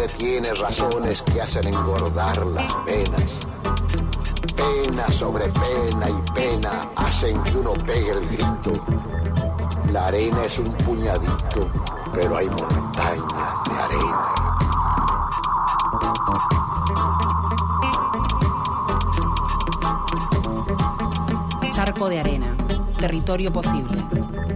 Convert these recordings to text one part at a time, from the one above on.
siempre tiene razones que hacen engordar las penas. Pena sobre pena y pena hacen que uno pegue el grito. La arena es un puñadito, pero hay montañas de arena. Charco de arena, territorio posible.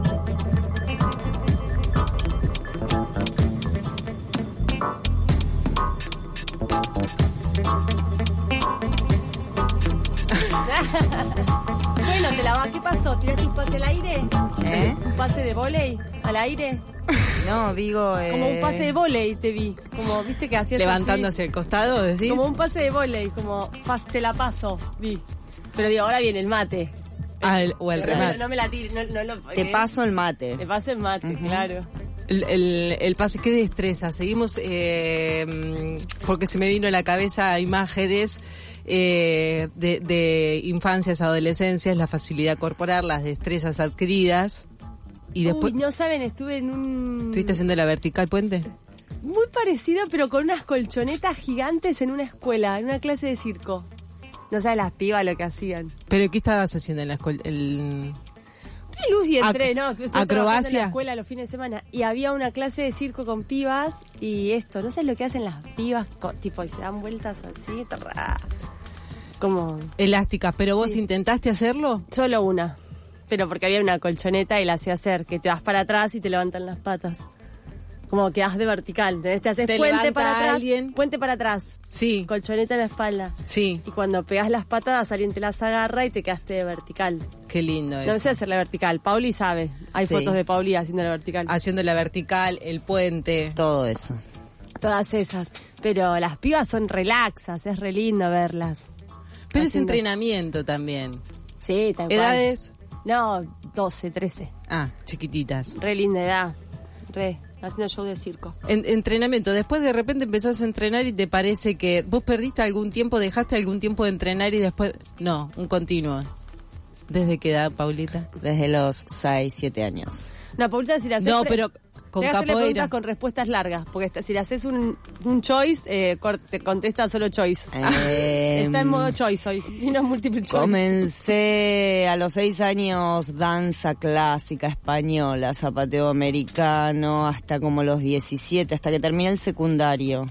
Bueno, te la vas. ¿Qué pasó? ¿Tiraste un pase al aire? ¿Un pase de vóley al aire? No, digo... Como un pase de vóley te vi. Como, viste que hacías levantando así, hacia el costado, decís. como un pase de vóley, como te la paso, vi. Pero digo, ahora viene el mate. O el remate. No me la tires, no, Te paso el mate. Te paso el mate, claro. El pase, qué destreza. Seguimos, porque se me vino a la cabeza imágenes de infancias, adolescencias, la facilidad corporal, las destrezas adquiridas. Y después, Uy, no saben, estuve en un... ¿estuviste haciendo la vertical puente? Muy parecido, pero con unas colchonetas gigantes en una escuela, en una clase de circo. No sabes las pibas lo que hacían. ¿Pero qué estabas haciendo en la escuela? Fui luz y entré, estuve trabajando en la escuela los fines de semana. Y había una clase de circo con pibas y esto, no sé lo que hacen las pibas, tipo, y se dan vueltas así, como... Elásticas, pero vos intentaste hacerlo. Solo una, pero porque había una colchoneta y la hacía hacer, que te vas para atrás y te levantan las patas. Como que vas de vertical, ¿entendés? Te haces puente para atrás, alguien. puente para atrás. Sí. Colchoneta en la espalda. Sí. Y cuando pegas las patadas, alguien te las agarra y te quedaste de vertical. Qué lindo eso. No sé hacer la vertical. Pauli sabe. Hay fotos de Pauli haciendo la vertical. Haciendo la vertical, el puente. Todo eso. Todas esas. Pero las pibas son relaxas, es re lindo verlas. Pero es entrenamiento también. Sí, tal cual. ¿Edades? No, 12, 13. Ah, chiquititas. Re linda edad. Haciendo show de circo. Entrenamiento. Después de repente empezás a entrenar y te parece que vos perdiste algún tiempo, dejaste algún tiempo de entrenar y después... No, un continuo. ¿Desde qué edad, Paulita? Desde los 6, 7 años. No, Paulita, si la haces... No, pero con te hacerle capoeira. preguntas con respuestas largas, porque si le haces un choice, te contesta solo choice. Está en modo choice hoy, y no multiple choice. Comencé a los 6 años danza clásica española, zapateo americano, hasta como los 17, hasta que terminé el secundario.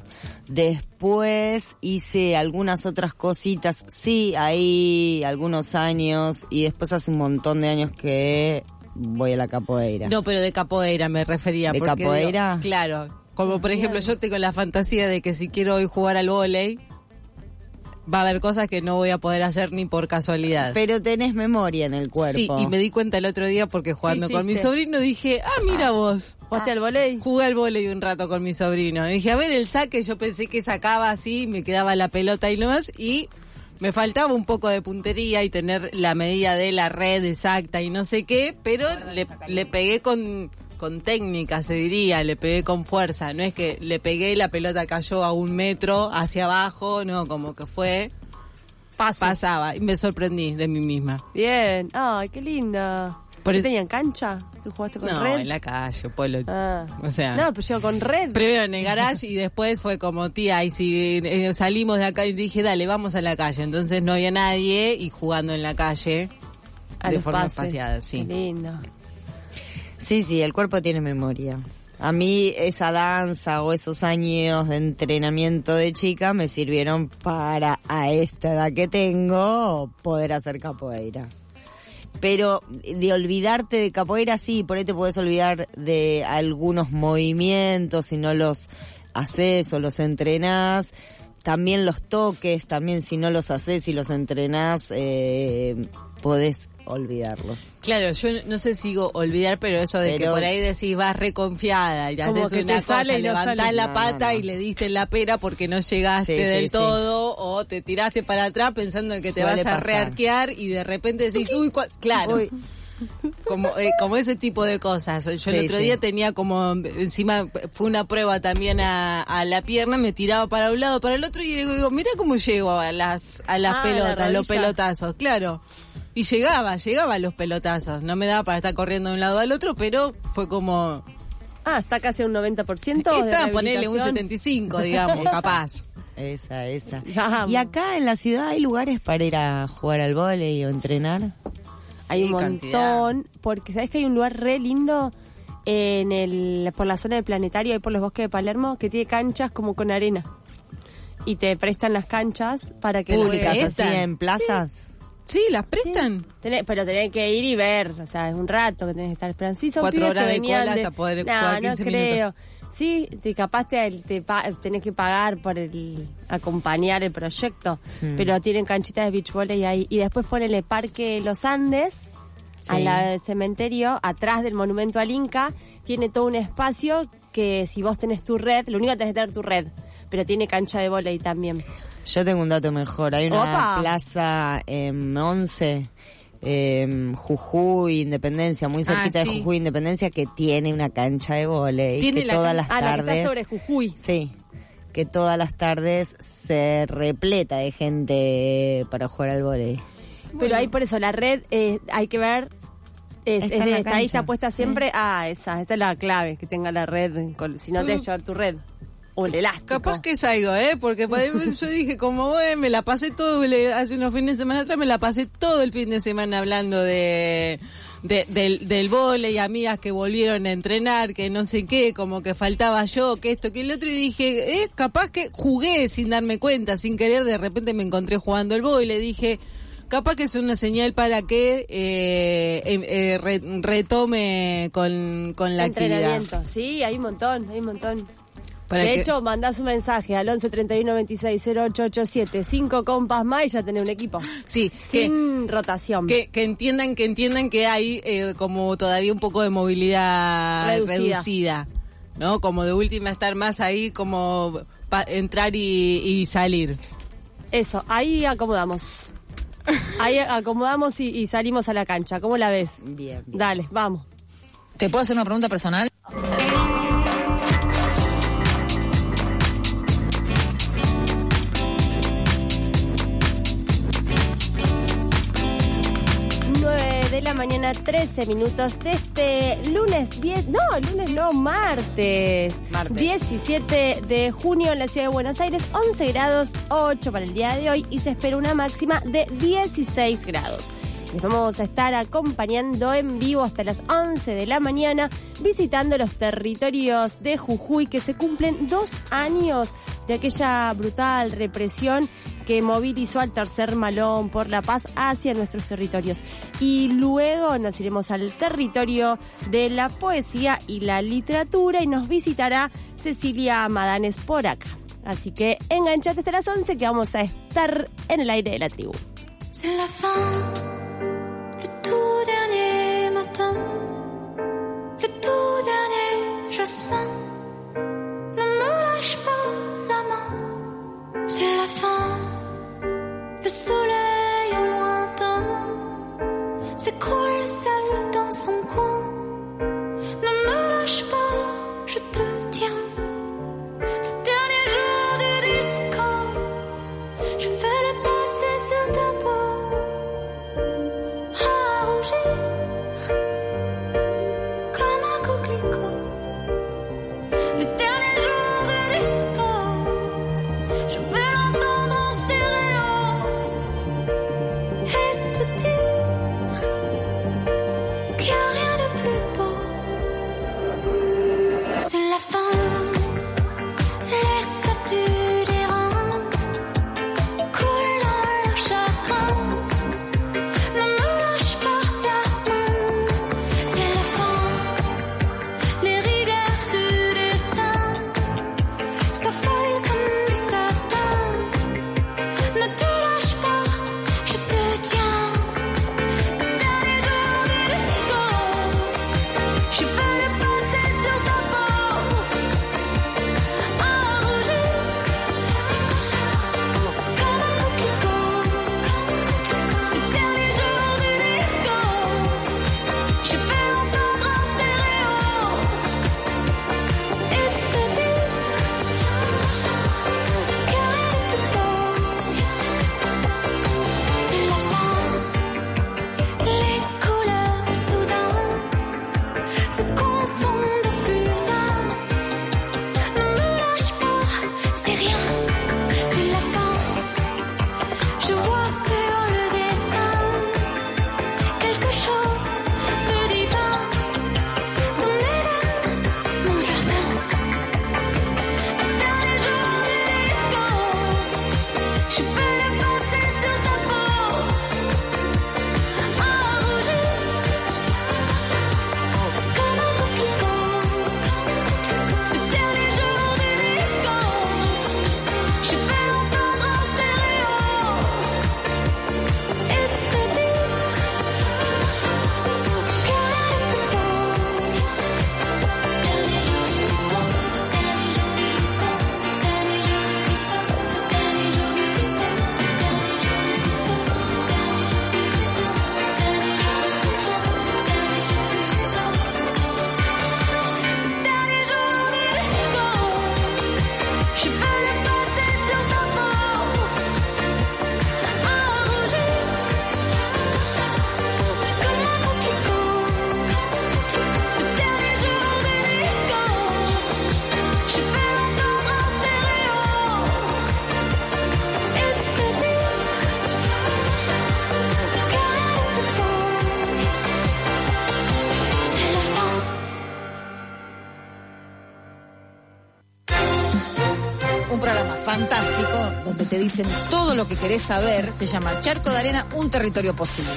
Después hice algunas otras cositas, sí, ahí algunos años, y después hace un montón de años que... voy a la capoeira. No, pero de capoeira me refería. ¿De porque capoeira? Digo, claro. Como por ejemplo, yo tengo la fantasía de que si quiero hoy jugar al vóley, va a haber cosas que no voy a poder hacer ni por casualidad. Pero tenés memoria en el cuerpo. Sí, y me di cuenta el otro día porque jugando con mi sobrino dije, mira vos. ¿Jugaste al vóley? Jugué al vóley un rato con mi sobrino. Y dije, a ver el saque, yo pensé que sacaba así, me quedaba la pelota y nomás, y... me faltaba un poco de puntería y tener la medida de la red exacta y no sé qué, pero le pegué con técnica, se diría, le pegué con fuerza. No es que le pegué y la pelota cayó a 1 metro hacia abajo, no, como que fue... pasaba y me sorprendí de mí misma. Bien, ay, qué linda. ¿Tenían cancha? ¿Que jugaste con red? No, en la calle, Polo. O sea, no, pero yo con red. Primero en el garage y después fue como, tía, y si salimos de acá, y dije, dale, vamos a la calle. Entonces no había nadie y jugando en la calle de forma espaciada, sí. Qué lindo. Sí, el cuerpo tiene memoria. A mí esa danza o esos años de entrenamiento de chica me sirvieron para, a esta edad que tengo, poder hacer capoeira. Pero de olvidarte de capoeira, sí, por ahí te podés olvidar de algunos movimientos si no los haces o los entrenás. También los toques, también si no los haces y los entrenás, podés olvidarlos. Claro, yo no sé si digo olvidar, pero eso de que por ahí decís vas reconfiada y haces una cosa, levantás la pata y le diste en la pera porque no llegaste del todo, o te tiraste para atrás pensando en que te vas a rearquear y de repente decís, claro. Como ese tipo de cosas. Yo el otro día tenía como, encima fue una prueba también a la pierna, me tiraba para un lado, para el otro y digo, mira cómo llego a las pelotas, los pelotazos, claro. Y llegaba a los pelotazos. No me daba para estar corriendo de un lado al otro, pero fue como Está casi un 90%. Está, ponerle un 75%, digamos, capaz. Esa. ¿Y acá en la ciudad hay lugares para ir a jugar al vóley o entrenar? Hay un montón, porque ¿sabés que hay un lugar re lindo por la zona del planetario, ahí por los bosques de Palermo, que tiene canchas como con arena? Y te prestan las canchas para que públicas, así en plazas. Sí, las prestan. Sí. Pero tenés que ir y ver, o sea, es un rato que tenés que estar esperando. Sí, son 4 horas de cola hasta poder jugar 15 creo. Minutos. Sí, capaz tenés que pagar por acompañar el proyecto, pero tienen canchitas de beach volley ahí. Y después ponele Parque Los Andes, al cementerio, atrás del monumento al Inca, tiene todo un espacio que si vos tenés tu red, lo único que tenés que tener tu red, pero tiene cancha de vóley también. Yo tengo un dato mejor. Hay una plaza en 11, Jujuy, Independencia, muy cerquita de Jujuy, Independencia, que tiene una cancha de vóley. Tiene que todas las tardes. La que está sobre Jujuy. Sí, que todas las tardes se repleta de gente para jugar al vóley. Pero ahí por eso la red hay que ver. Ahí está puesta siempre. Esa es la clave, que tenga la red. Si no te vas a llevar tu red. O el elástico. Capaz que es algo, porque yo dije, como me la pasé todo, hace unos fines de semana atrás, me la pasé todo el fin de semana hablando del vóley, amigas que volvieron a entrenar, que no sé qué, como que faltaba yo, que esto, que el otro, y dije, capaz que jugué sin darme cuenta, sin querer, de repente me encontré jugando el vóley, dije, capaz que es una señal para que retome con la actividad. Sí, hay un montón. De hecho, mandás un mensaje al 11 31 26 0887, 5 compas más y ya tenés un equipo. Sí. Sin rotación. Que entiendan que hay como todavía un poco de movilidad reducida, ¿no? Como de última estar más ahí, como entrar y salir. Eso, ahí acomodamos. Y salimos a la cancha. ¿Cómo la ves? Bien. Dale, vamos. ¿Te puedo hacer una pregunta personal? De la mañana, 13 minutos de este martes 17 de junio en la ciudad de Buenos Aires, 11 grados 8 para el día de hoy y se espera una máxima de 16 grados. Les vamos a estar acompañando en vivo hasta las 11 de la mañana, visitando los territorios de Jujuy, que se cumplen 2 años de aquella brutal represión que movilizó al Tercer Malón por la Paz hacia nuestros territorios. Y luego nos iremos al territorio de la poesía y la literatura y nos visitará Cecilia Madanes por acá. Así que enganchate hasta las 11 que vamos a estar en el aire de la tribu. C'est la fin, le tout dernier matin, le tout dernier jasmin. Ne me lâche pas la main. C'est la fin, le soleil au lointain s'écroule seul dans son coin. Ne me lâche pas, je te tiens. Le dernier jour du disco, je vais le passer sur ta peau. fantástico, donde te dicen todo lo que querés saber. Se llama Charco de Arena, un territorio posible.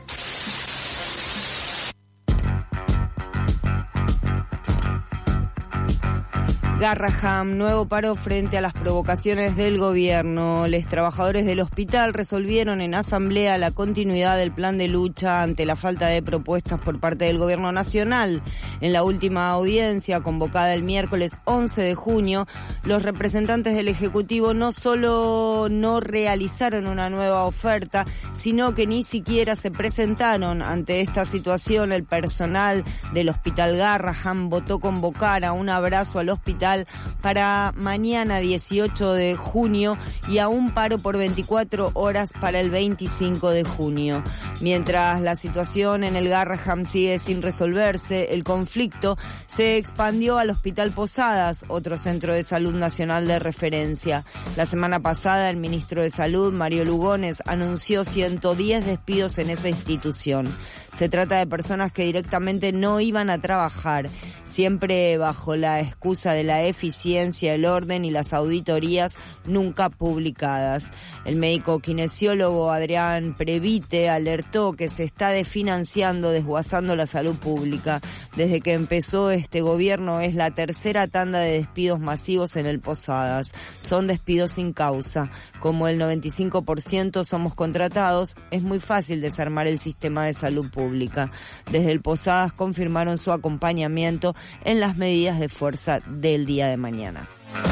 Garraham, nuevo paro frente a las provocaciones del gobierno. Los trabajadores del hospital resolvieron en asamblea la continuidad del plan de lucha ante la falta de propuestas por parte del gobierno nacional. En la última audiencia, convocada el miércoles 11 de junio, los representantes del Ejecutivo no solo no realizaron una nueva oferta, sino que ni siquiera se presentaron. Ante esta situación, el personal del Hospital Garraham votó convocar a un abrazo al hospital para mañana 18 de junio y a un paro por 24 horas para el 25 de junio. Mientras la situación en el Garraham sigue sin resolverse, el conflicto se expandió al Hospital Posadas, otro centro de salud nacional de referencia. La semana pasada, el ministro de Salud, Mario Lugones, anunció 110 despidos en esa institución. Se trata de personas que directamente no iban a trabajar, siempre bajo la excusa de la eficiencia, el orden y las auditorías nunca publicadas. El médico kinesiólogo Adrián Previte alertó que se está desfinanciando, desguazando la salud pública. Desde que empezó este gobierno es la tercera tanda de despidos masivos en el Posadas. Son despidos sin causa. Como el 95% somos contratados, es muy fácil desarmar el sistema de salud pública. Desde el Posadas confirmaron su acompañamiento en las medidas de fuerza del día de mañana.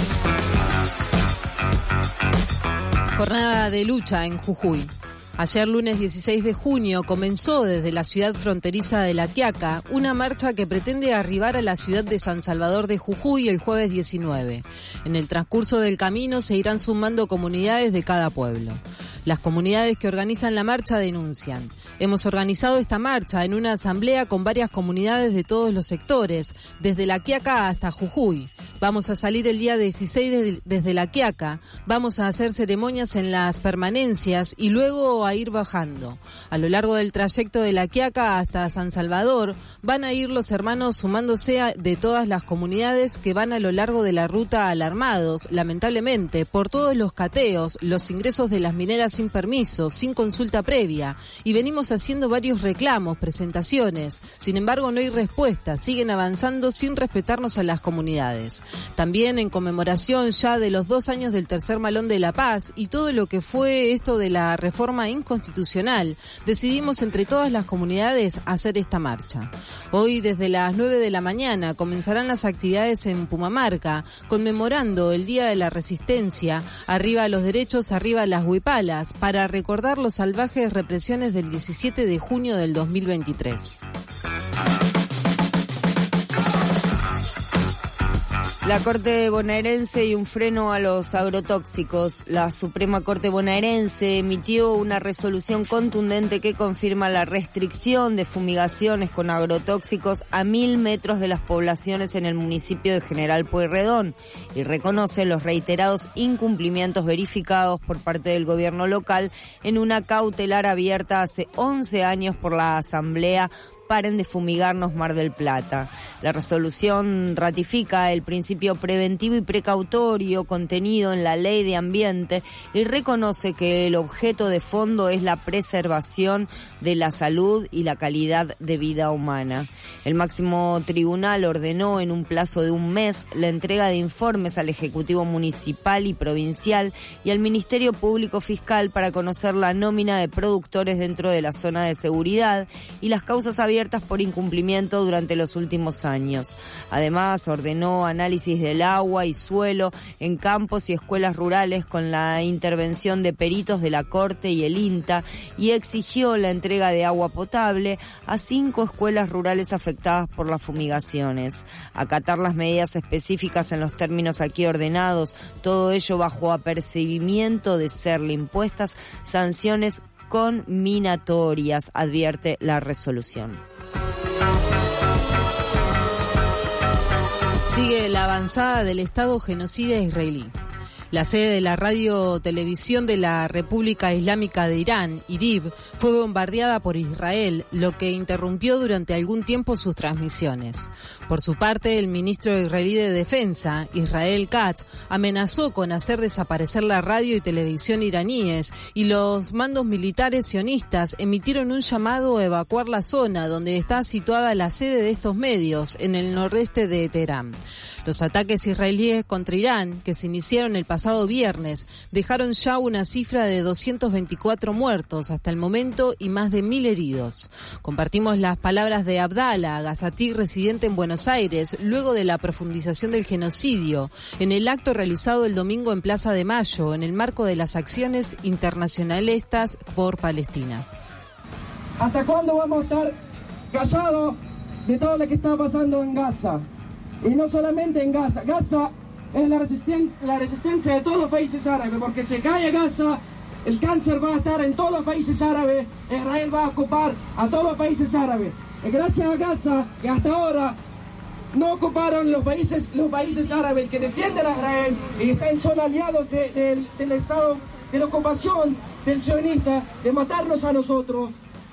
Jornada de lucha en Jujuy. Ayer, lunes 16 de junio, comenzó desde la ciudad fronteriza de La Quiaca una marcha que pretende arribar a la ciudad de San Salvador de Jujuy el jueves 19. En el transcurso del camino se irán sumando comunidades de cada pueblo. Las comunidades que organizan la marcha denuncian: hemos organizado esta marcha en una asamblea con varias comunidades de todos los sectores, desde La Quiaca hasta Jujuy. Vamos a salir el día 16 desde La Quiaca, vamos a hacer ceremonias en las permanencias y luego a ir bajando. A lo largo del trayecto de La Quiaca hasta San Salvador van a ir los hermanos sumándose de todas las comunidades que van a lo largo de la ruta alarmados, lamentablemente, por todos los cateos, los ingresos de las mineras sin permiso, sin consulta previa, y venimos haciendo varios reclamos, presentaciones. Sin embargo, no hay respuesta, siguen avanzando sin respetarnos a las comunidades. También en conmemoración ya de los 2 años del tercer Malón de la Paz y todo lo que fue esto de la reforma inconstitucional, decidimos entre todas las comunidades hacer esta marcha. Hoy desde las 9 de la mañana comenzarán las actividades en Pumamarca, conmemorando el Día de la Resistencia, arriba los derechos, arriba las huipalas, para recordar los salvajes represiones del 17 de junio del 2023. La Corte bonaerense y un freno a los agrotóxicos. La Suprema Corte bonaerense emitió una resolución contundente que confirma la restricción de fumigaciones con agrotóxicos a 1000 metros de las poblaciones en el municipio de General Pueyrredón y reconoce los reiterados incumplimientos verificados por parte del gobierno local en una cautelar abierta hace 11 años por la Asamblea Paren de Fumigarnos Mar del Plata. La resolución ratifica el principio preventivo y precautorio contenido en la Ley de Ambiente y reconoce que el objeto de fondo es la preservación de la salud y la calidad de vida humana. El máximo tribunal ordenó en un plazo de 1 mes la entrega de informes al Ejecutivo Municipal y Provincial y al Ministerio Público Fiscal para conocer la nómina de productores dentro de la zona de seguridad y las causas abiertas por incumplimiento durante los últimos años. Además, ordenó análisis del agua y suelo en campos y escuelas rurales con la intervención de peritos de la Corte y el INTA y exigió la entrega de agua potable a 5 escuelas rurales afectadas por las fumigaciones. Acatar las medidas específicas en los términos aquí ordenados, todo ello bajo apercibimiento de serle impuestas sanciones conminatorias, advierte la resolución. Sigue la avanzada del Estado genocida israelí. La sede de la radio-televisión de la República Islámica de Irán, IRIB, fue bombardeada por Israel, lo que interrumpió durante algún tiempo sus transmisiones. Por su parte, el ministro israelí de Defensa, Israel Katz, amenazó con hacer desaparecer la radio y televisión iraníes, y los mandos militares sionistas emitieron un llamado a evacuar la zona donde está situada la sede de estos medios, en el nordeste de Teherán. Los ataques israelíes contra Irán, que se iniciaron el pasado viernes, dejaron ya una cifra de 224 muertos hasta el momento y más de 1.000 heridos. Compartimos las palabras de Abdallah Gazati, residente en Buenos Aires, luego de la profundización del genocidio, en el acto realizado el domingo en Plaza de Mayo, en el marco de las acciones internacionalistas por Palestina. ¿Hasta cuándo vamos a estar callados de todo lo que está pasando en Gaza? Y no solamente en Gaza. Gaza es la resistencia de todos los países árabes, porque si cae Gaza, el cáncer va a estar en todos los países árabes. Israel va a ocupar a todos los países árabes. Y gracias a Gaza, que hasta ahora no ocuparon los países árabes que defienden a Israel y son aliados del Estado, de la ocupación del sionista, de matarnos a nosotros.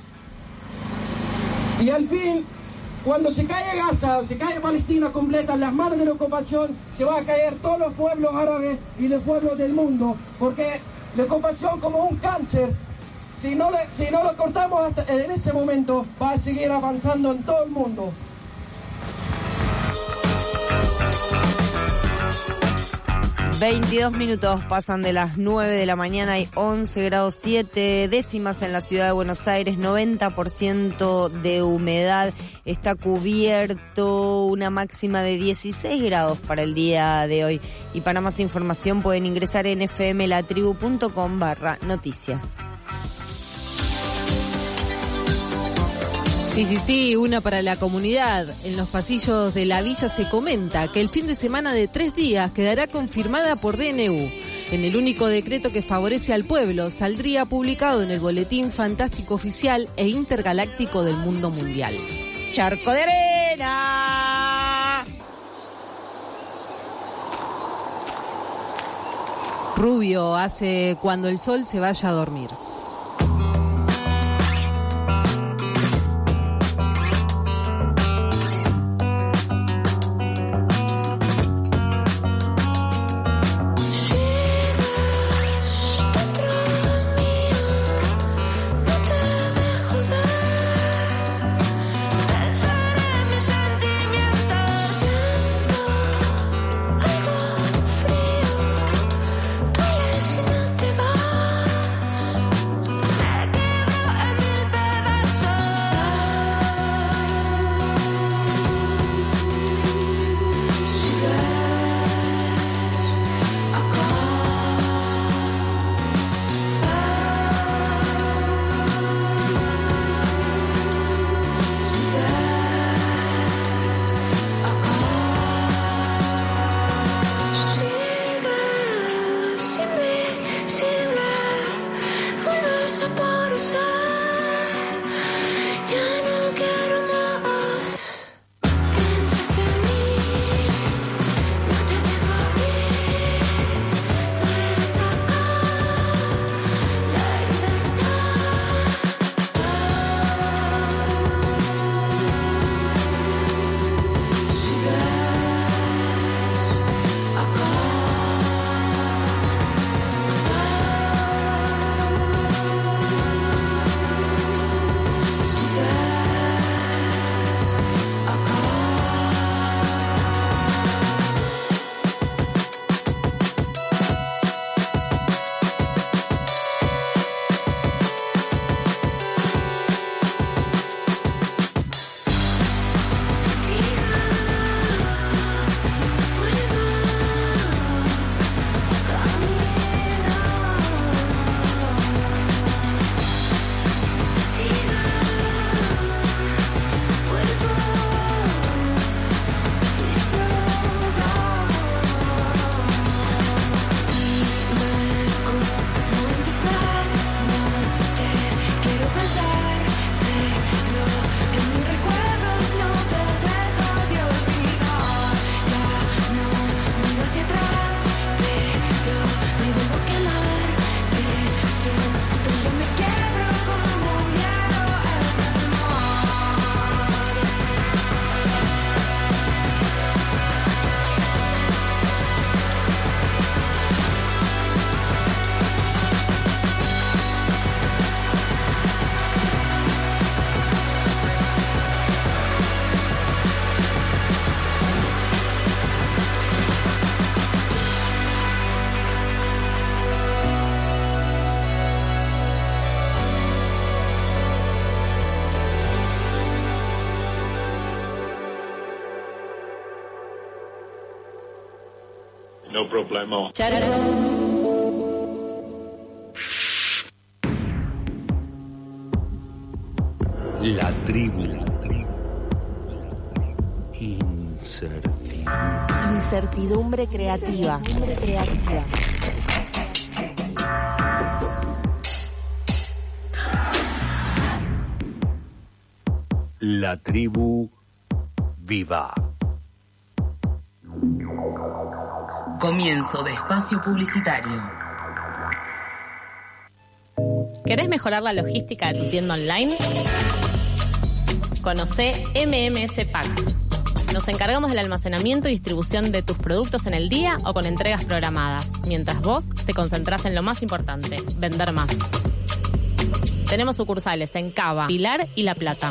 Y al fin, cuando se cae Gaza o se cae Palestina completa en las manos de la ocupación, se va a caer todos los pueblos árabes y los pueblos del mundo, porque la ocupación, como un cáncer, si no lo cortamos hasta en ese momento, va a seguir avanzando en todo el mundo. ...22 pasan de las 9 de la mañana, hay 11 grados 7 décimas en la ciudad de Buenos Aires, 90% de humedad, está cubierto, una máxima de 16 grados para el día de hoy. Y para más información pueden ingresar en fmlatribu.com/noticias. Sí, una para la comunidad. En los pasillos de la villa se comenta que el fin de semana de 3 días quedará confirmada por DNU. En el único decreto que favorece al pueblo, saldría publicado en el Boletín Fantástico Oficial e Intergaláctico del Mundo Mundial. ¡Charco de arena! Rubio hace cuando el sol se vaya a dormir. No problema. La tribu. Incertidumbre creativa. La tribu viva. Comienzo de espacio publicitario. ¿Querés mejorar la logística de tu tienda online? Conocé MMS Pack. Nos encargamos del almacenamiento y distribución de tus productos en el día o con entregas programadas, mientras vos te concentrás en lo más importante, vender más. Tenemos sucursales en Cava, Pilar y La Plata.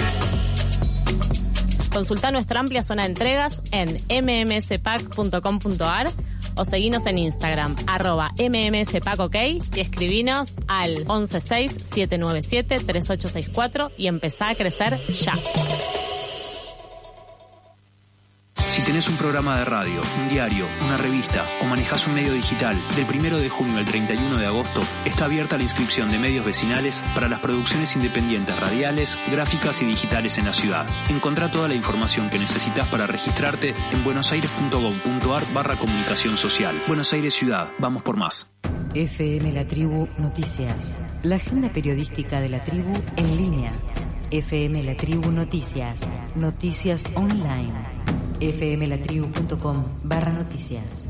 Consulta nuestra amplia zona de entregas en mmspack.com.ar o seguinos en Instagram, @mmspackok, y escribinos al 116-797-3864 y empezá a crecer ya. Si tenés un programa de radio, un diario, una revista o manejás un medio digital, del 1 de junio al 31 de agosto está abierta la inscripción de medios vecinales para las producciones independientes radiales, gráficas y digitales en la ciudad. Encontrá toda la información que necesitas para registrarte en buenosaires.gov.ar/comunicación social. Buenos Aires Ciudad, vamos por más. FM La Tribu Noticias, la agenda periodística de la tribu en línea. FM La Tribu Noticias, noticias online. fmlatribu.com/noticias.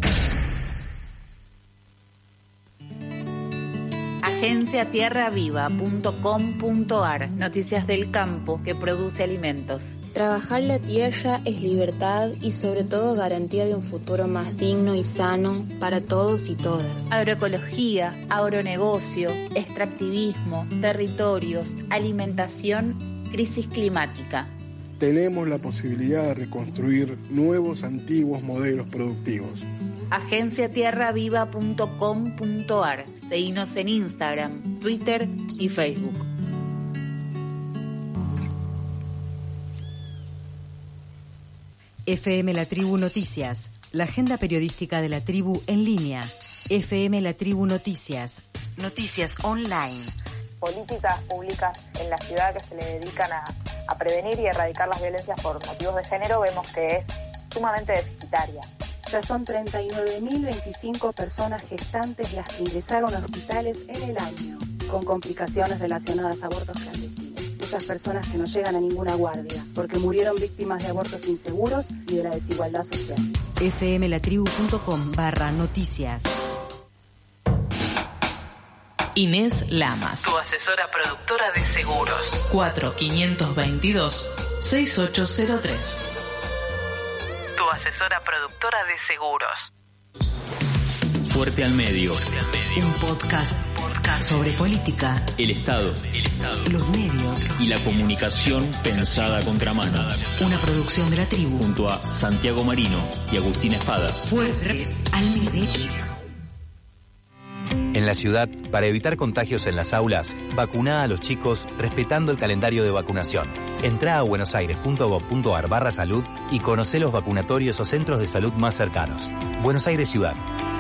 agenciatierraviva.com.ar, noticias del campo que produce alimentos. Trabajar la tierra es libertad y sobre todo garantía de un futuro más digno y sano para todos y todas. Agroecología, agronegocio, extractivismo, territorios, alimentación, crisis climática. Tenemos la posibilidad de reconstruir nuevos, antiguos modelos productivos. agenciatierraviva.com.ar. Seguinos en Instagram, Twitter y Facebook. FM La Tribu Noticias, la agenda periodística de la tribu en línea. FM La Tribu Noticias, noticias online. Políticas públicas en la ciudad que se le dedican a prevenir y erradicar las violencias por motivos de género, vemos que es sumamente deficitaria. Ya son 39.025 personas gestantes las que ingresaron a hospitales en el año, con complicaciones relacionadas a abortos clandestinos. Muchas personas que no llegan a ninguna guardia, porque murieron víctimas de abortos inseguros y de la desigualdad social. fmlatribu.com/noticias. Inés Lamas, tu asesora productora de seguros. 4522-6803. Tu asesora productora de seguros. Fuerte al medio. Un podcast sobre política, el Estado, los medios y la comunicación pensada a contramano. Una producción de la tribu. Junto a Santiago Marino y Agustín Espada. Fuerte al medio. En la ciudad, para evitar contagios en las aulas, vacuná a los chicos respetando el calendario de vacunación. Entrá a buenosaires.gov.ar/salud y conocé los vacunatorios o centros de salud más cercanos. Buenos Aires Ciudad.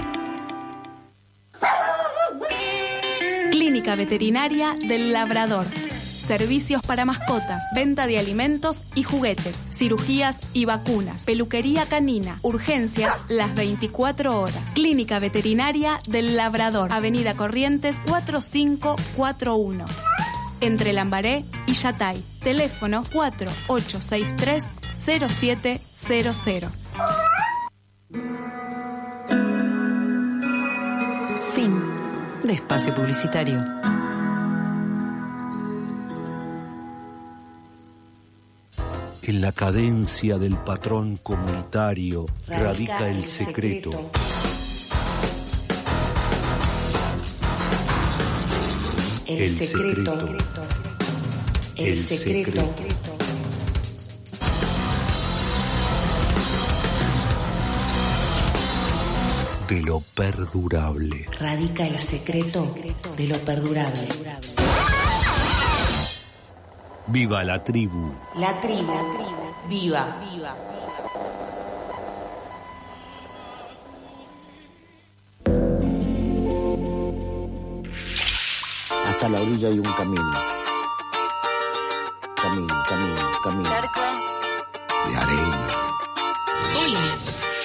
Clínica Veterinaria del Labrador. Servicios para mascotas, venta de alimentos y juguetes, cirugías y vacunas, peluquería canina, urgencias las 24 horas. Clínica Veterinaria del Labrador, Avenida Corrientes 4541. Entre Lambaré y Yatay. Teléfono 4863-0700. Fin de espacio publicitario. En la cadencia del patrón comunitario radica el secreto. El secreto. El secreto. De lo perdurable. Radica el secreto de lo perdurable. ¡Viva la tribu! La tribu. Viva. hasta la orilla de un camino. Camino. Charco de arena. Hola.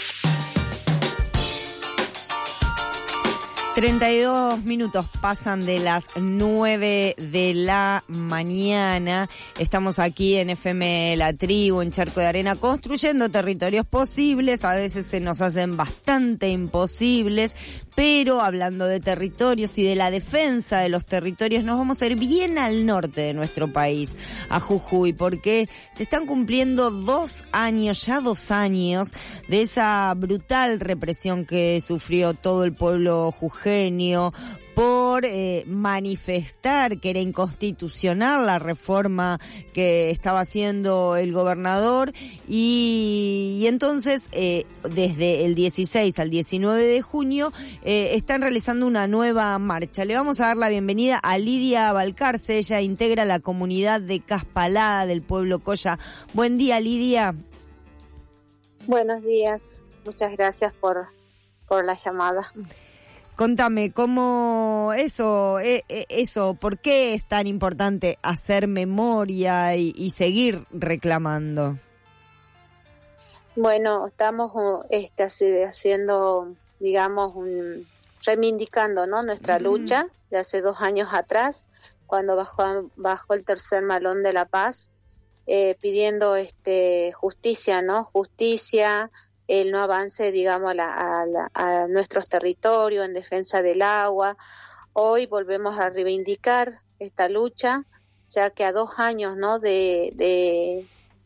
32 minutos pasan de las 9 de la mañana. Estamos aquí en FM La Tribu, en Charco de Arena, construyendo territorios posibles. A veces se nos hacen bastante imposibles, pero hablando de territorios y de la defensa de los territorios, nos vamos a ir bien al norte de nuestro país, a Jujuy, porque se están cumpliendo 2 años de esa brutal represión que sufrió todo el pueblo jujeño por manifestar que era inconstitucional la reforma que estaba haciendo el gobernador y entonces desde el 16 al 19 de junio están realizando una nueva marcha. Le vamos a dar la bienvenida a Lidia Balcarce. Ella integra la comunidad de Caspalada del pueblo Coya. Buen día, Lidia. Buenos días, muchas gracias por la llamada. Contame, ¿cómo eso, por qué es tan importante hacer memoria y seguir reclamando? Bueno, estamos haciendo, digamos, reivindicando, ¿no?, nuestra lucha de hace 2 años atrás, cuando bajó el tercer malón de la paz, pidiendo justicia, ¿no? Justicia, el no avance, digamos, a nuestros territorios en defensa del agua. Hoy volvemos a reivindicar esta lucha, ya que a 2 años, ¿no?, de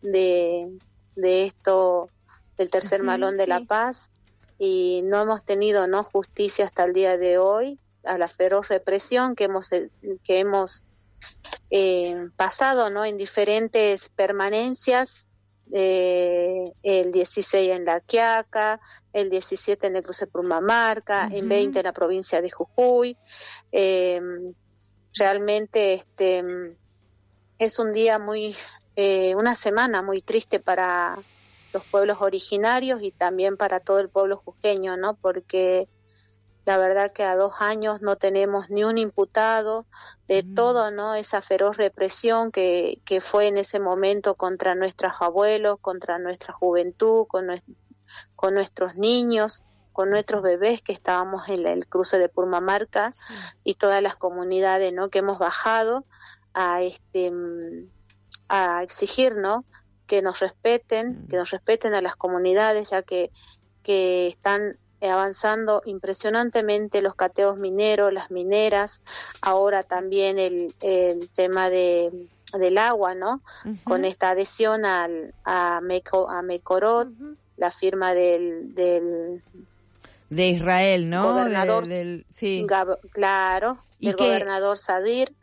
esto, del tercer malón de la paz, y no hemos tenido, ¿no?, justicia hasta el día de hoy, a la feroz represión que hemos pasado, ¿no?, en diferentes permanencias. El 16 en La Quiaca, el 17 en el cruce Purmamarca, en 20 en la provincia de Jujuy. Realmente es un día una semana muy triste para los pueblos originarios y también para todo el pueblo jujeño, ¿no? Porque la verdad que a 2 años no tenemos ni un imputado de todo, ¿no?, esa feroz represión que fue en ese momento contra nuestros abuelos, contra nuestra juventud, con nuestros niños, con nuestros bebés que estábamos en el cruce de Purmamarca, y todas las comunidades, ¿no?, que hemos bajado a exigir, ¿no?, que nos respeten a las comunidades, ya que están avanzando impresionantemente los cateos mineros, las mineras, ahora también el tema del agua, ¿no? Con esta adhesión a Mekorot, la firma de Israel, ¿no? Gobernador, claro, del gobernador Sadir,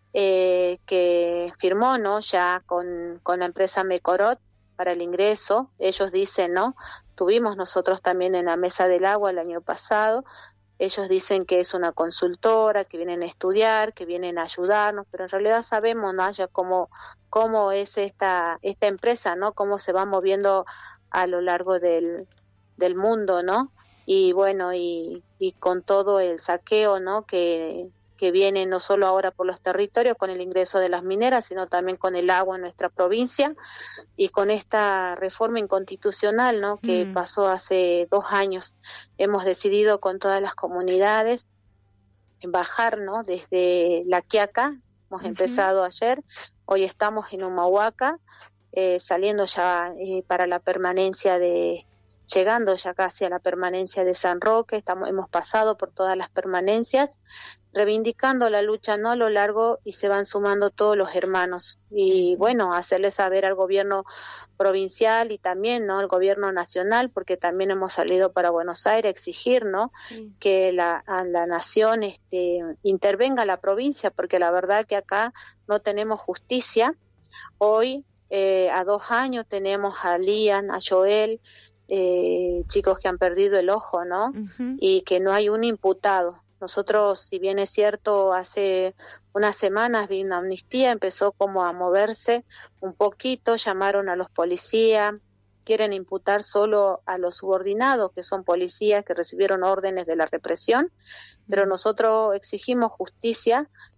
que firmó, ¿no?, ya con la empresa Mekorot para el ingreso. Ellos dicen, ¿no?, tuvimos nosotros también en la mesa del agua el año pasado, ellos dicen que es una consultora, que vienen a estudiar, que vienen a ayudarnos, pero en realidad sabemos, ¿no?, ya cómo es esta empresa, ¿no?, cómo se va moviendo a lo largo del mundo, ¿no? Y bueno, y con todo el saqueo, ¿no?, que viene no solo ahora por los territorios con el ingreso de las mineras, sino también con el agua en nuestra provincia, y con esta reforma inconstitucional, ¿no?, que pasó hace 2 años. Hemos decidido con todas las comunidades bajar, ¿no?, desde La Quiaca. Hemos empezado ayer, hoy estamos en Humahuaca, saliendo ya para la permanencia llegando ya casi a la permanencia de San Roque. Hemos pasado por todas las permanencias, reivindicando la lucha, ¿no?, a lo largo, y se van sumando todos los hermanos. Y bueno, hacerle saber al gobierno provincial y también, ¿no?, al gobierno nacional, porque también hemos salido para Buenos Aires a exigir, ¿no?, que la nación intervenga a la provincia, porque la verdad que acá no tenemos justicia. Hoy, a 2 años, tenemos a Lian, a Joel, chicos que han perdido el ojo, ¿no? Y que no hay un imputado. Nosotros, si bien es cierto, hace unas semanas vino Amnistía, empezó como a moverse un poquito, llamaron a los policías, quieren imputar solo a los subordinados, que son policías que recibieron órdenes de la represión, pero nosotros exigimos justicia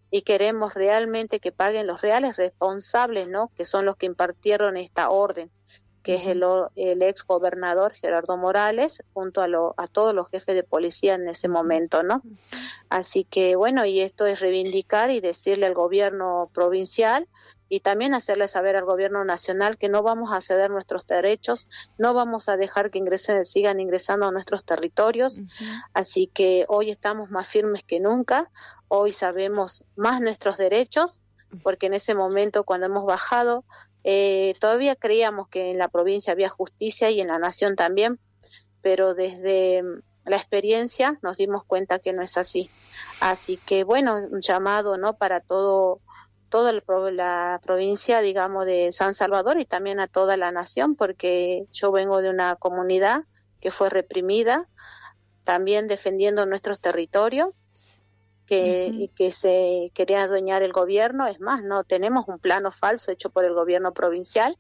y queremos realmente que paguen los reales responsables, ¿no? Que son los que impartieron esta orden, que es el ex gobernador Gerardo Morales, junto a todos los jefes de policía en ese momento, ¿no? Así que bueno, y esto es reivindicar y decirle al gobierno provincial y también hacerle saber al gobierno nacional que no vamos a ceder nuestros derechos, no vamos a dejar que sigan ingresando a nuestros territorios. Así que hoy estamos más firmes que nunca, hoy sabemos más nuestros derechos, porque en ese momento cuando hemos bajado, todavía creíamos que en la provincia había justicia y en la nación también, pero desde la experiencia nos dimos cuenta que no es así. Así que bueno, un llamado, ¿no? Para toda la provincia, digamos, de San Salvador y también a toda la nación, porque yo vengo de una comunidad que fue reprimida, también defendiendo nuestros territorios, que se quería adueñar el gobierno. Es más, no tenemos un plano falso hecho por el gobierno provincial,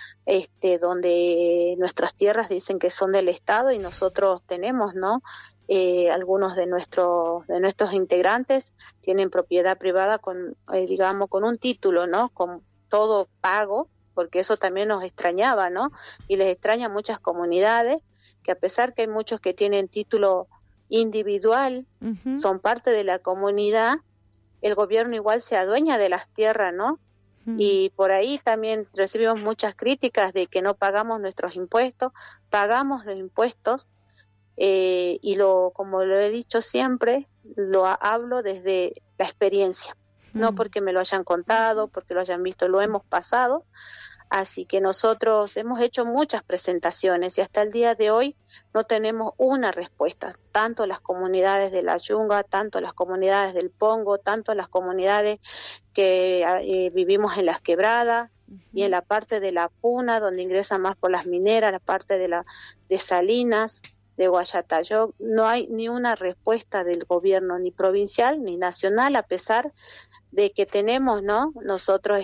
donde nuestras tierras dicen que son del Estado y nosotros tenemos, ¿no? Algunos de nuestros integrantes tienen propiedad privada con un título, ¿no? Con todo pago, porque eso también nos extrañaba, ¿no? Y les extraña a muchas comunidades, que a pesar que hay muchos que tienen título individual, son parte de la comunidad, el gobierno igual se adueña de las tierras, ¿no? Y por ahí también recibimos muchas críticas de que no pagamos nuestros impuestos. Pagamos los impuestos, y como lo he dicho siempre, lo hablo desde la experiencia, no porque me lo hayan contado, porque lo hayan visto, lo hemos pasado. Así que nosotros hemos hecho muchas presentaciones y hasta el día de hoy no tenemos una respuesta, tanto las comunidades de la Yunga, tanto las comunidades del Pongo, tanto las comunidades que vivimos en las quebradas y en la parte de la Puna, donde ingresan más por las mineras, la parte de Salinas, de Guayatayo. No hay ni una respuesta del gobierno, ni provincial ni nacional, a pesar de que tenemos, ¿no? Nosotros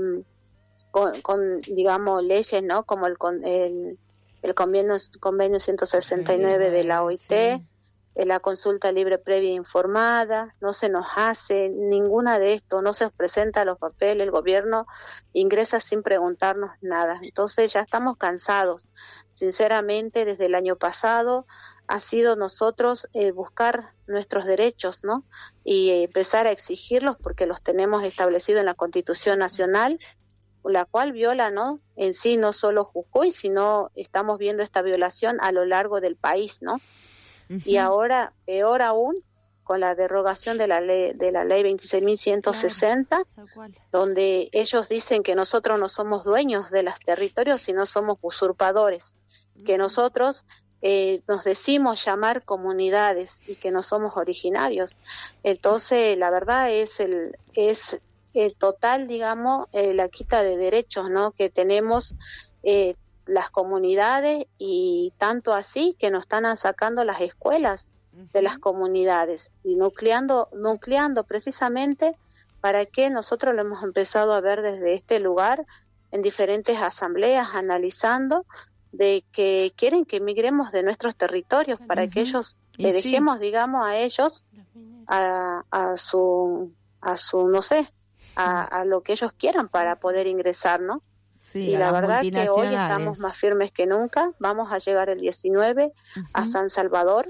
con digamos leyes, ¿no? Como el convenio 169 de la OIT, la consulta libre previa informada. No se nos hace ninguna de esto, no se nos presenta los papeles, el gobierno ingresa sin preguntarnos nada. Entonces ya estamos cansados. Sinceramente, desde el año pasado ha sido nosotros buscar nuestros derechos, ¿no? Y empezar a exigirlos, porque los tenemos establecidos en la Constitución Nacional, la cual viola, ¿no? En sí no solo Jujuy, sino estamos viendo esta violación a lo largo del país, ¿no? Y ahora, peor aún, con la derogación de la ley 26.160, donde ellos dicen que nosotros no somos dueños de los territorios, sino somos usurpadores, que nosotros nos decimos llamar comunidades y que no somos originarios. Entonces, la verdad es el total, digamos, la quita de derechos, ¿no? Que tenemos las comunidades, y tanto así que nos están sacando las escuelas de las comunidades y nucleando precisamente para que nosotros lo hemos empezado a ver desde este lugar en diferentes asambleas, analizando de que quieren que emigremos de nuestros territorios para que ellos le dejemos, digamos, a ellos a su no sé, a lo que ellos quieran para poder ingresar, ¿no? Sí, y la verdad que hoy estamos más firmes que nunca. Vamos a llegar el 19 a San Salvador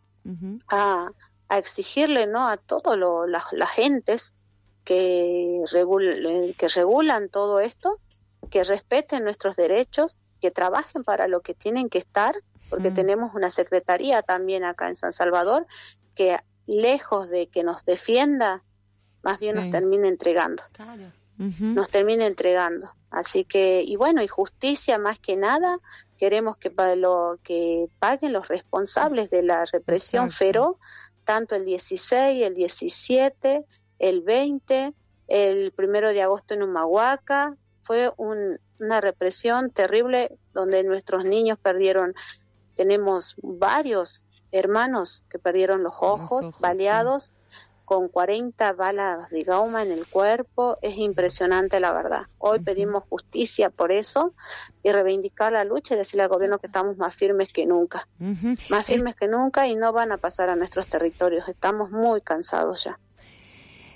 a exigirle, ¿no? A todas las gentes que regulan todo esto, que respeten nuestros derechos, que trabajen para lo que tienen que estar, porque tenemos una secretaría también acá en San Salvador que, lejos de que nos defienda, más bien nos termina entregando. Claro. Nos termina entregando. Así que, y bueno, y justicia más que nada, queremos que paguen los responsables de la represión feroz, tanto el 16, el 17, el 20, el 1 de agosto en Humahuaca. Fue una represión terrible donde nuestros niños tenemos varios hermanos que perdieron los ojos baleados, con 40 balas de goma en el cuerpo. Es impresionante, la verdad. Hoy pedimos justicia por eso y reivindicar la lucha y decirle al gobierno que estamos más firmes que nunca. Más firmes que nunca, y no van a pasar a nuestros territorios. Estamos muy cansados ya.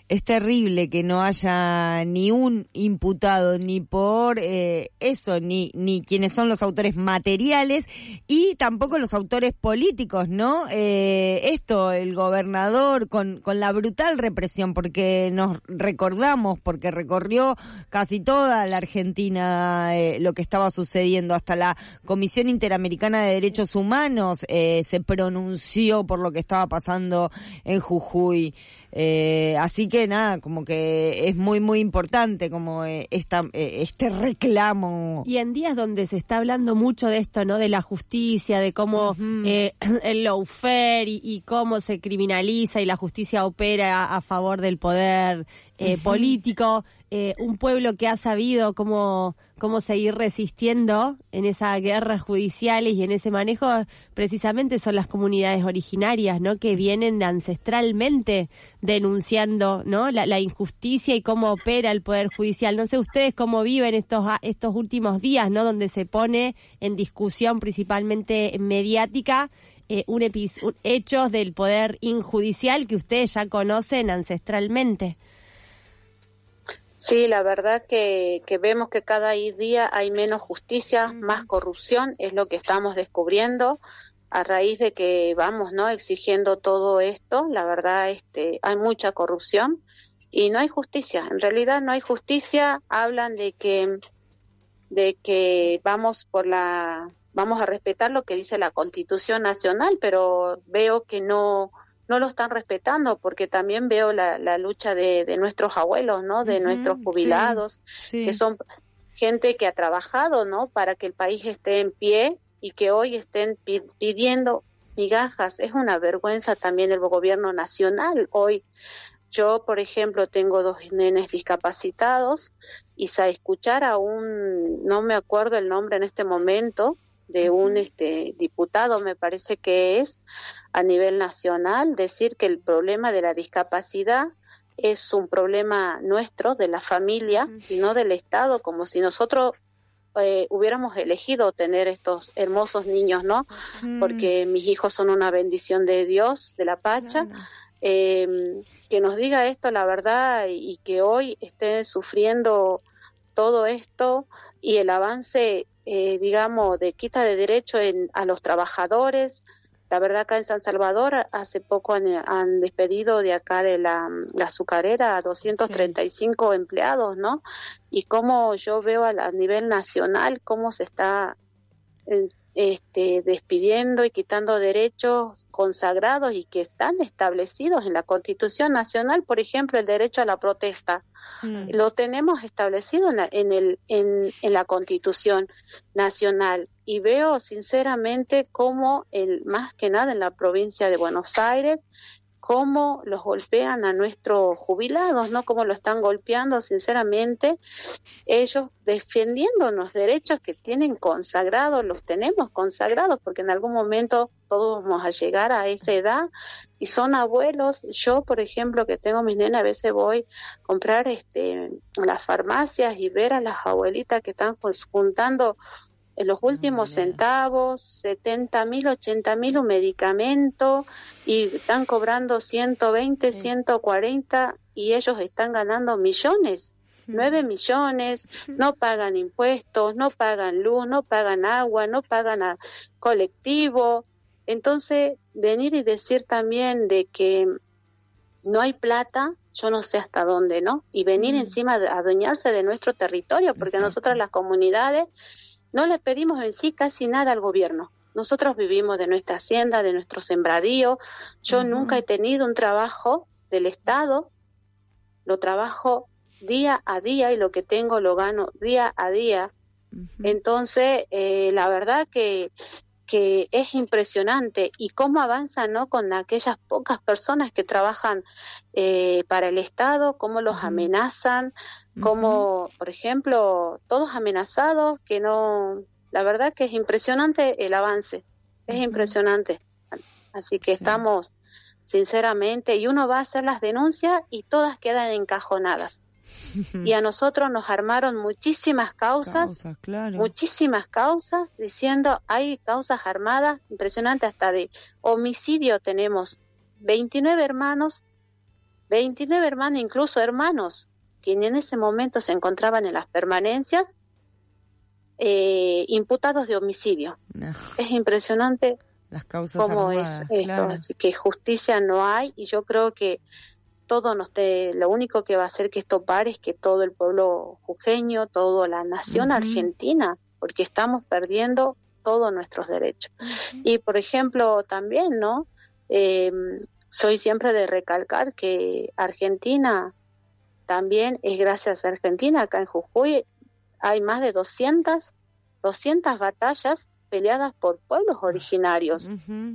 Es terrible que no haya ni un imputado, ni por eso, ni quienes son los autores materiales y tampoco los autores políticos, ¿no? El gobernador con la brutal represión, porque nos recordamos, porque recorrió casi toda la Argentina lo que estaba sucediendo, hasta la Comisión Interamericana de Derechos Humanos se pronunció por lo que estaba pasando en Jujuy. Así que nada, como que es muy muy importante como este reclamo. Y en días donde se está hablando mucho de esto, ¿no? De la justicia, de cómo el lawfare y cómo se criminaliza y la justicia opera a favor del poder político, un pueblo que ha sabido cómo seguir resistiendo en esas guerras judiciales y en ese manejo, precisamente son las comunidades originarias, ¿no? Que vienen ancestralmente denunciando, ¿no? La injusticia y cómo opera el poder judicial. No sé ustedes cómo viven estos últimos días, ¿no? Donde se pone en discusión, principalmente mediática, hechos del poder injudicial que ustedes ya conocen ancestralmente. Sí, la verdad que vemos que cada día hay menos justicia, más corrupción, es lo que estamos descubriendo a raíz de que vamos, ¿no? Exigiendo todo esto. La verdad, hay mucha corrupción y no hay justicia. En realidad no hay justicia. Hablan de que vamos a respetar lo que dice la Constitución Nacional, pero veo que no lo están respetando, porque también veo la lucha de nuestros abuelos, ¿no? De nuestros jubilados, sí. Que son gente que ha trabajado, ¿no? Para que el país esté en pie y que hoy estén pidiendo migajas. Es una vergüenza también del gobierno nacional. Hoy yo, por ejemplo, tengo 2 nenes discapacitados y escuchar a no me acuerdo el nombre en este momento, de un diputado, me parece que es, a nivel nacional, decir que el problema de la discapacidad es un problema nuestro, de la familia, y no del Estado, como si nosotros hubiéramos elegido tener estos hermosos niños, ¿no? Porque mis hijos son una bendición de Dios, de la Pacha. Que nos diga esto, la verdad, y que hoy estén sufriendo todo esto y el avance, digamos, de quita de derecho a los trabajadores. La verdad, acá en San Salvador hace poco han despedido de acá de la azucarera a 235 empleados, ¿no? Y cómo yo veo a nivel nacional cómo se está despidiendo y quitando derechos consagrados y que están establecidos en la Constitución Nacional. Por ejemplo, el derecho a la protesta. Lo tenemos establecido en la Constitución Nacional, y veo sinceramente cómo más que nada en la provincia de Buenos Aires, cómo los golpean a nuestros jubilados, ¿no? Cómo lo están golpeando, sinceramente, ellos defendiendo los derechos que tienen consagrados, los tenemos consagrados, porque en algún momento todos vamos a llegar a esa edad y son abuelos. Yo, por ejemplo, que tengo mis nenas, a veces voy a comprar a las farmacias y ver a las abuelitas que están juntando en los últimos centavos, 70.000, 80.000 un medicamento, y están cobrando 120, 140, y ellos están ganando millones, 9 millones, no pagan impuestos, no pagan luz, no pagan agua, no pagan a colectivo. Entonces, venir y decir también de que no hay plata, yo no sé hasta dónde, ¿no? Y venir encima a adueñarse de nuestro territorio, porque nosotros las comunidades no le pedimos en sí casi nada al gobierno. Nosotros vivimos de nuestra hacienda, de nuestro sembradío. Yo nunca he tenido un trabajo del Estado. Lo trabajo día a día y lo que tengo lo gano día a día. Entonces, la verdad que es impresionante. Y cómo avanzan, ¿no? Con aquellas pocas personas que trabajan para el Estado, cómo los amenazan, como, por ejemplo, todos amenazados, que no, la verdad que es impresionante el avance, es impresionante. Así que estamos, sinceramente, y uno va a hacer las denuncias y todas quedan encajonadas. Y a nosotros nos armaron muchísimas causas, muchísimas causas, diciendo, hay causas armadas, impresionante, hasta de homicidio tenemos 29 hermanos, 29 hermanos, incluso hermanos, que en ese momento se encontraban en las permanencias, imputados de homicidio. No. Es impresionante las causas cómo armadas, es esto, claro. Así que justicia no hay, y yo creo que lo único que va a hacer que esto pare es que todo el pueblo jujeño, toda la nación argentina, porque estamos perdiendo todos nuestros derechos. Y por ejemplo también, ¿no? Soy siempre de recalcar que Argentina también es gracias a Argentina. Acá en Jujuy hay más de 200 batallas peleadas por pueblos originarios.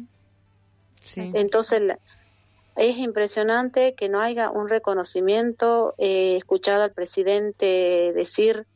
Sí. Entonces es impresionante que no haya un reconocimiento. He escuchado al presidente decir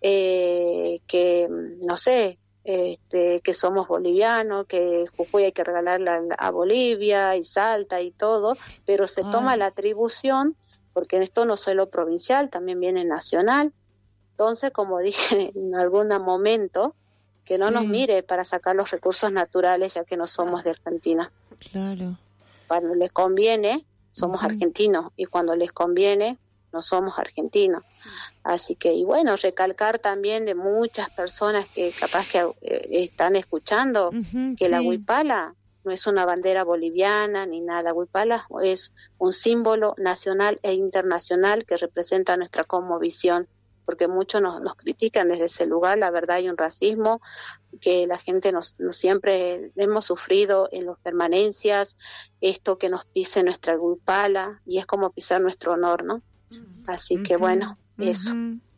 que, no sé, que somos bolivianos, que Jujuy hay que regalarla a Bolivia y Salta y todo, pero se toma la atribución, porque en esto no solo provincial, también viene nacional. Entonces, como dije en algún momento, que no nos mire para sacar los recursos naturales, ya que no somos de Argentina. Claro. Cuando les conviene, somos argentinos, y cuando les conviene, no somos argentinos. Así que, y bueno, recalcar también de muchas personas que capaz que están escuchando, que la huipala no es una bandera boliviana ni nada. La huipala es un símbolo nacional e internacional que representa nuestra cosmovisión, porque muchos nos critican desde ese lugar. La verdad, hay un racismo que la gente nos siempre hemos sufrido en las permanencias, esto que nos pise nuestra huipala, y es como pisar nuestro honor, ¿no? Así que bueno, eso.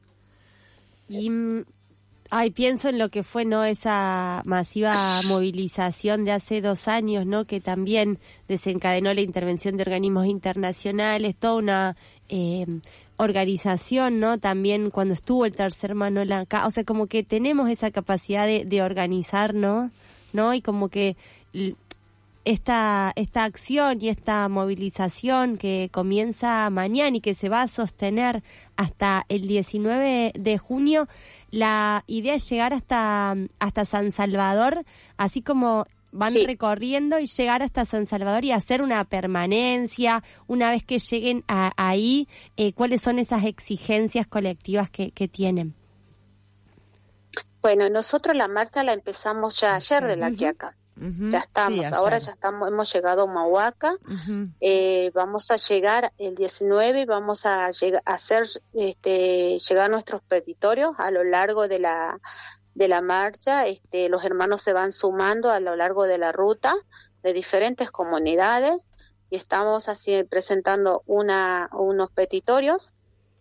Y pienso en lo que fue, ¿no?, esa masiva movilización de hace 2 años, ¿no?, que también desencadenó la intervención de organismos internacionales, toda una organización, ¿no?, también cuando estuvo el Tercer Manuel acá. O sea, como que tenemos esa capacidad de organizarnos, ¿no? Y como que esta acción y esta movilización que comienza mañana y que se va a sostener hasta el 19 de junio, la idea es llegar hasta San Salvador, así como van recorriendo, y llegar hasta San Salvador y hacer una permanencia. Una vez que lleguen ahí, ¿cuáles son esas exigencias colectivas que tienen? Bueno, nosotros la marcha la empezamos ya ayer de La Quiaca. Ya estamos, ahora ya estamos, hemos llegado a Humahuaca. Vamos a llegar el 19 y vamos a hacer llegar nuestros petitorios a lo largo de la marcha. Los hermanos se van sumando a lo largo de la ruta de diferentes comunidades, y estamos así presentando unos petitorios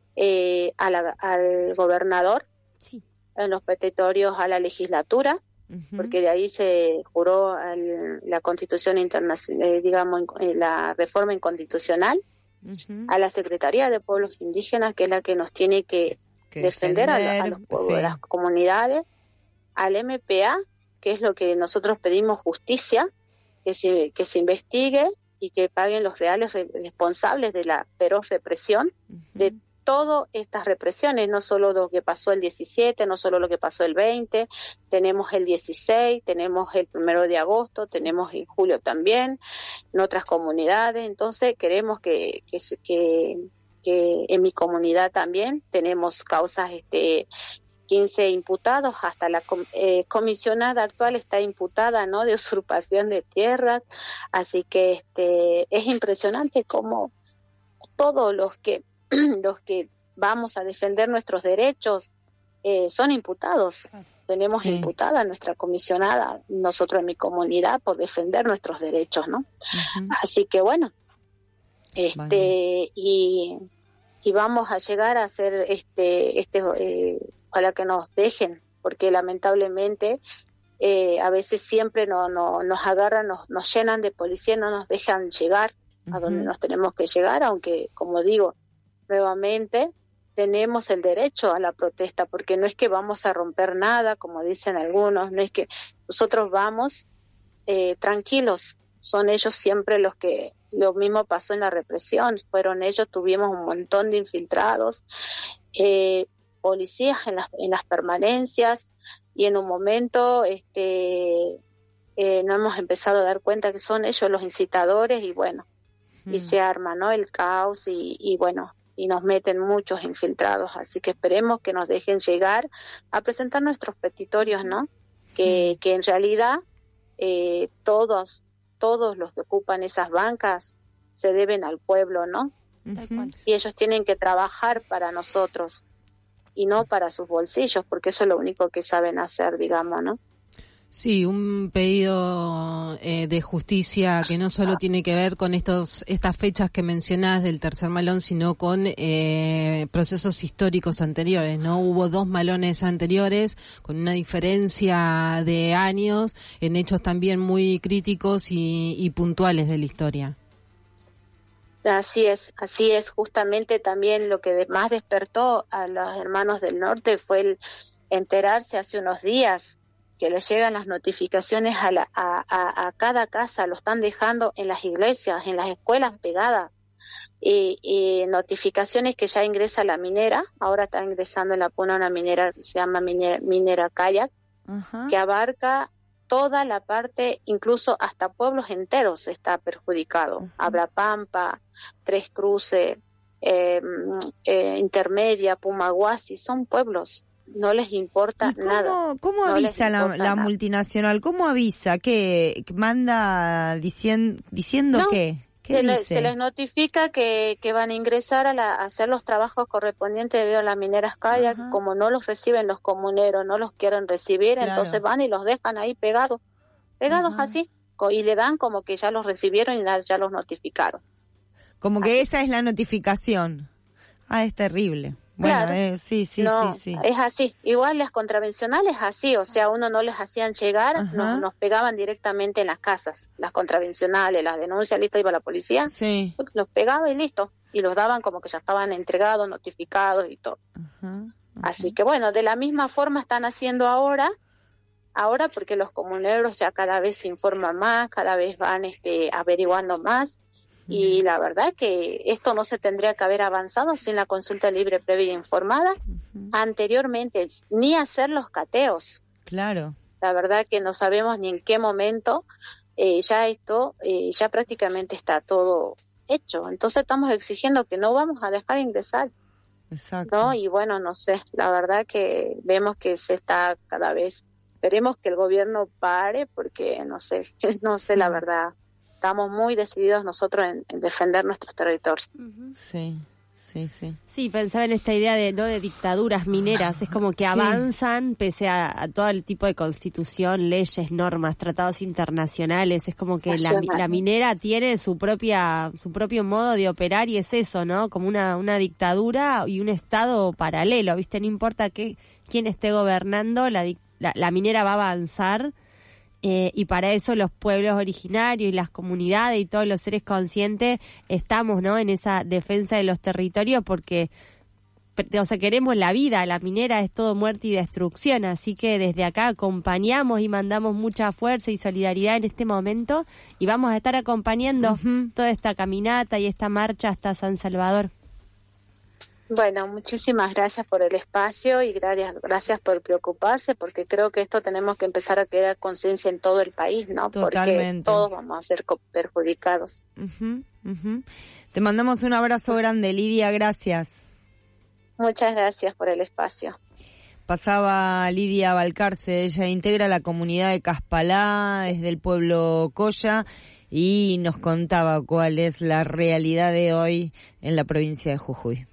al gobernador, en los petitorios a la legislatura, porque de ahí se juró la Constitución internacional, la reforma inconstitucional, a la Secretaría de Pueblos Indígenas, que es la que nos tiene que defender a los pueblos, a las comunidades, al MPA, que es lo que nosotros pedimos, justicia, que se investigue y que paguen los reales responsables de la feroz represión, de todas estas represiones, no solo lo que pasó el 17, no solo lo que pasó el 20, tenemos el 16, tenemos el 1 de agosto, tenemos en julio también, en otras comunidades. Entonces queremos que en mi comunidad también tenemos causas, 15 imputados, hasta la comisionada actual está imputada, ¿no?, de usurpación de tierras. Así que es impresionante cómo todos los que vamos a defender nuestros derechos son imputados. Tenemos imputada a nuestra comisionada, nosotros en mi comunidad, por defender nuestros derechos, ¿no? Así que bueno, y vamos a llegar a hacer ojalá que nos dejen, porque lamentablemente a veces siempre nos agarran, nos llenan de policía, no nos dejan llegar a donde nos tenemos que llegar, aunque, como digo nuevamente, tenemos el derecho a la protesta, porque no es que vamos a romper nada, como dicen algunos, no es que nosotros vamos tranquilos. Son ellos siempre lo mismo pasó en la represión, fueron ellos, tuvimos un montón de infiltrados, policías en las permanencias, y en un momento no hemos empezado a dar cuenta que son ellos los incitadores, y bueno, y se arma, ¿no?, el caos y bueno, y nos meten muchos infiltrados, así que esperemos que nos dejen llegar a presentar nuestros petitorios, ¿no?, que en realidad todos los que ocupan esas bancas se deben al pueblo, ¿no? Y ellos tienen que trabajar para nosotros y no para sus bolsillos, porque eso es lo único que saben hacer, digamos, ¿no? Sí, un pedido de justicia que no solo tiene que ver con estas fechas que mencionás del tercer malón, sino con procesos históricos anteriores, ¿no? Hubo 2 malones anteriores con una diferencia de años en hechos también muy críticos y puntuales de la historia. Así es, justamente también lo que más despertó a los hermanos del norte fue el enterarse hace unos días que les llegan las notificaciones a cada casa, lo están dejando en las iglesias, en las escuelas pegadas, y notificaciones que ya ingresa la minera, ahora está ingresando en la Puna una minera que se llama Minera Kayak, que abarca toda la parte, incluso hasta pueblos enteros está perjudicado, Abrapampa, Tres Cruces, Intermedia, Pumaguasi, son pueblos. No les importa nada. ¿Cómo avisa la multinacional? ¿Cómo avisa? ¿Qué manda diciendo qué? ¿Qué dice? Se les notifica que van a ingresar a hacer los trabajos correspondientes debido a las mineras Kayak. Como no los reciben los comuneros, no los quieren recibir, entonces van y los dejan ahí pegados así, y le dan como que ya los recibieron y ya los notificaron. Como que esa es la notificación. Es terrible. Bueno, claro. Sí. Es así. Igual las contravencionales así, o sea, uno no les hacían llegar, nos pegaban directamente en las casas. Las contravencionales, las denuncias, listo, iba la policía, los pegaba y listo. Y los daban como que ya estaban entregados, notificados y todo. Así que bueno, de la misma forma están haciendo ahora porque los comuneros ya cada vez se informan más, cada vez van averiguando más. Y la verdad que esto no se tendría que haber avanzado sin la consulta libre, previa e informada anteriormente, ni hacer los cateos. Claro. La verdad que no sabemos ni en qué momento ya prácticamente está todo hecho. Entonces estamos exigiendo que no vamos a dejar ingresar. Exacto. ¿No? Y bueno, no sé, la verdad que vemos que se está cada vez, esperemos que el gobierno pare porque no sé la verdad. Estamos muy decididos nosotros en defender nuestros territorios. Sí. Sí, pensaba en esta idea de dictaduras mineras. Es como que avanzan pese a todo el tipo de constitución, leyes, normas, tratados internacionales. Es como que la minera tiene su propio modo de operar y es eso, ¿no? Como una dictadura y un estado paralelo, ¿viste? No importa quién esté gobernando, la minera va a avanzar. Y para eso los pueblos originarios y las comunidades y todos los seres conscientes estamos, ¿no?, en esa defensa de los territorios porque, o sea, queremos la vida. La minera es todo muerte y destrucción, así que desde acá acompañamos y mandamos mucha fuerza y solidaridad en este momento y vamos a estar acompañando toda esta caminata y esta marcha hasta San Salvador. Bueno, muchísimas gracias por el espacio y gracias por preocuparse, porque creo que esto tenemos que empezar a crear conciencia en todo el país, ¿no? Totalmente. Porque todos vamos a ser perjudicados. Te mandamos un abrazo grande, Lidia, gracias. Muchas gracias por el espacio. Pasaba Lidia Balcarce, ella integra la comunidad de Caspalá, es del pueblo Coya, y nos contaba cuál es la realidad de hoy en la provincia de Jujuy.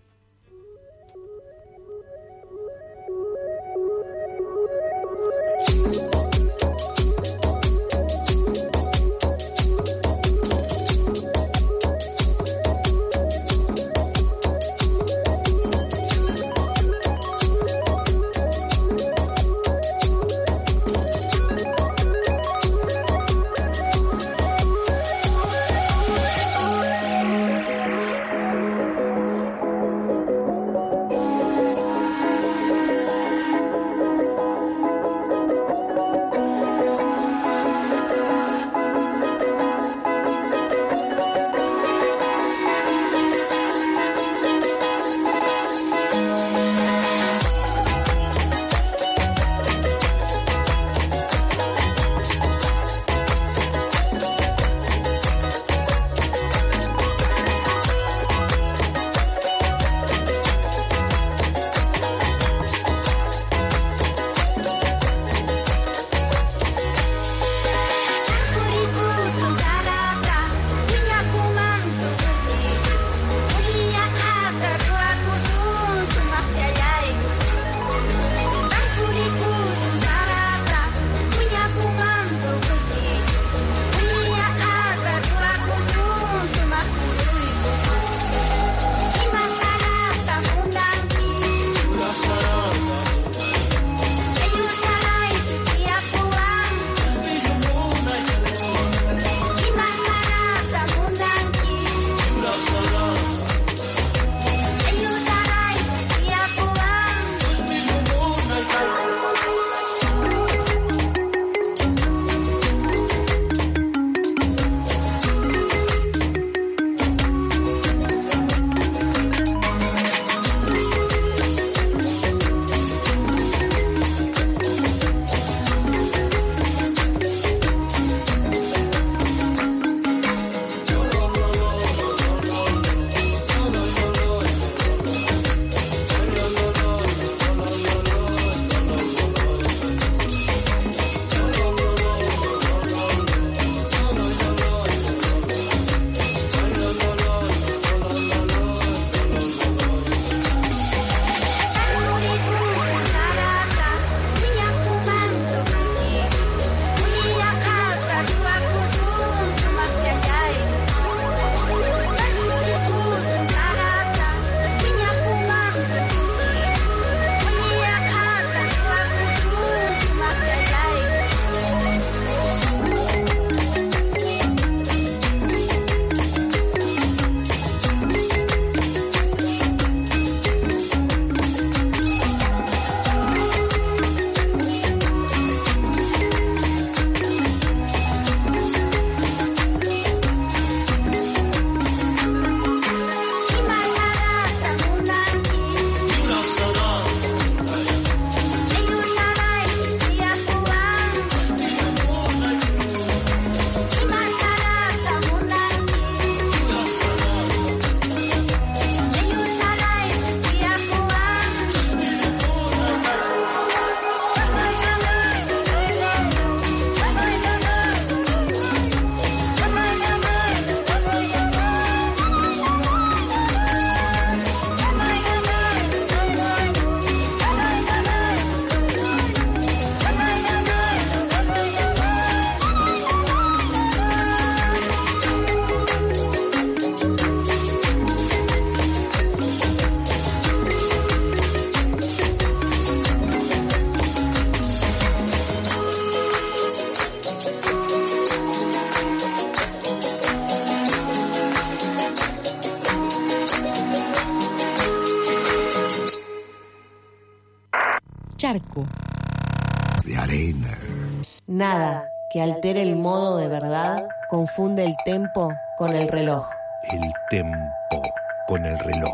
arena. Nada que altere el modo de verdad confunde el tempo con el reloj. El tempo con el reloj.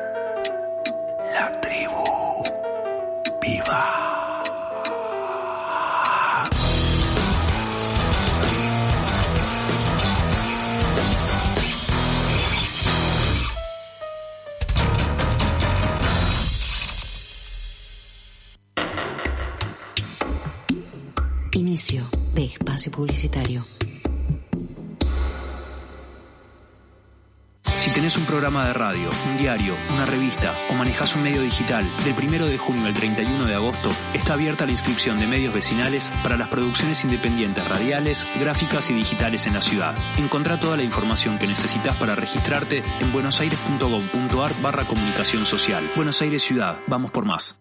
La tribu viva. Inicio de espacio publicitario. Si tenés un programa de radio, un diario, una revista o manejás un medio digital, del 1 de junio al 31 de agosto está abierta la inscripción de medios vecinales para las producciones independientes radiales, gráficas y digitales en la ciudad. Encontrá toda la información que necesitas para registrarte en buenosaires.gov.ar/comunicación social. Buenos Aires Ciudad, vamos por más.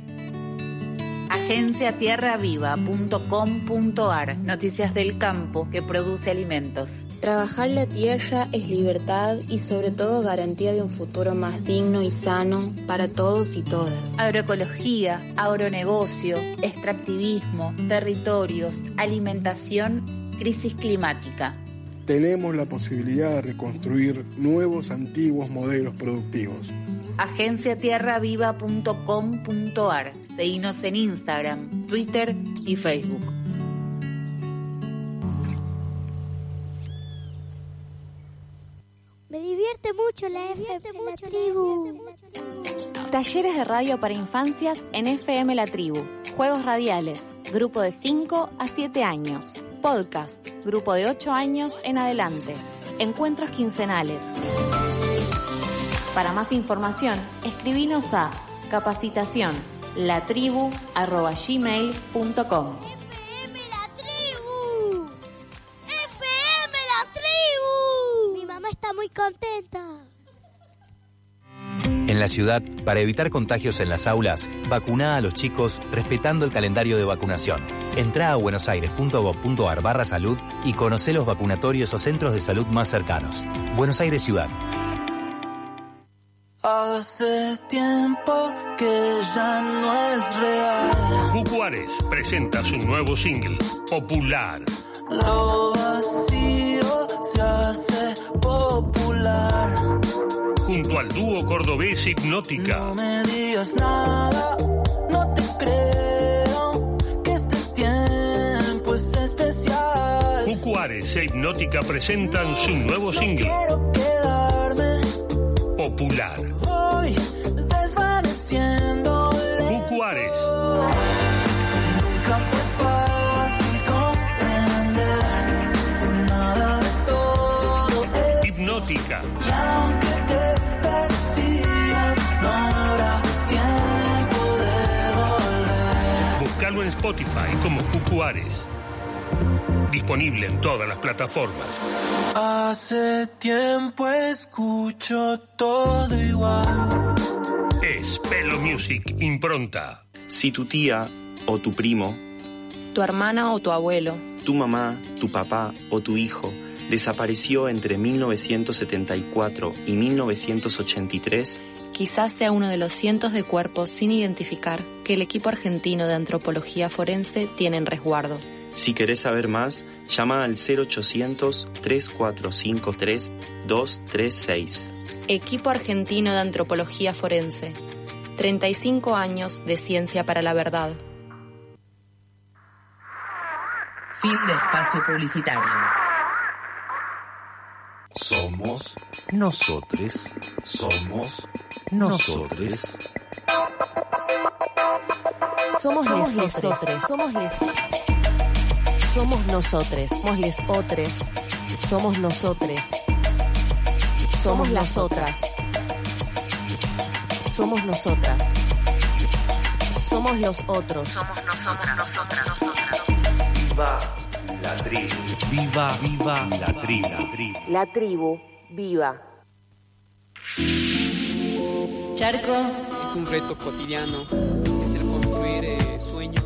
agenciatierraviva.com.ar. Noticias del campo que produce alimentos. Trabajar la tierra es libertad y sobre todo garantía de un futuro más digno y sano para todos y todas. Agroecología, agronegocio, extractivismo, territorios, alimentación, crisis climática. Tenemos la posibilidad de reconstruir nuevos antiguos modelos productivos. agenciatierraviva.com.ar. Seguinos en Instagram, Twitter y Facebook. Me divierte mucho la tribu. Talleres de radio para infancias en FM La Tribu. Juegos radiales, grupo de 5 a 7 años. Podcast, grupo de 8 años en adelante. Encuentros quincenales. Para más información, escribinos a capacitación@gmail.com. FM La Tribu. FM La Tribu. Mi mamá está muy contenta. En la ciudad, para evitar contagios en las aulas, vacuná a los chicos respetando el calendario de vacunación. Entrá a buenosaires.gov.ar/salud y conocé los vacunatorios o centros de salud más cercanos. Buenos Aires Ciudad. Hace tiempo que ya no es real. Juárez presenta su nuevo single, Popular. Lo vacío se hace popular. Junto al dúo cordobés Hipnótica. No me digas nada, no te creo, que este tiempo es especial. Juárez e Hipnótica presentan su nuevo single, Quiero quedarme Popular. Voy desvaneciendo Juárez. Nunca fue fácil comprender nada de todo esto. Hipnótica. Y aunque te persigas, no habrá tiempo de volver. Búscalo en Spotify como Juárez. Disponible en todas las plataformas. Hace tiempo escucho todo igual. Es Pelo Music, impronta. Si tu tía o tu primo, Tu hermana o tu abuelo, tu mamá, tu papá o tu hijo desapareció entre 1974 y 1983, quizás sea uno de los cientos de cuerpos sin identificar que el equipo argentino de antropología forense tiene en resguardo. si querés saber más, llama al 0800-3453-236. Equipo argentino de antropología forense. 35 años de ciencia para la verdad. Fin de espacio publicitario. Somos nosotres. Somos nosotres. Somos lesotres. Somos nosotres. Somos lesotres. Somos nosotres. Somos las otras. Somos nosotras. Somos los otros. Somos nosotras. Viva la tribu. Viva la tribu. La tribu viva. Charco. Es un reto cotidiano. Es el construir sueños.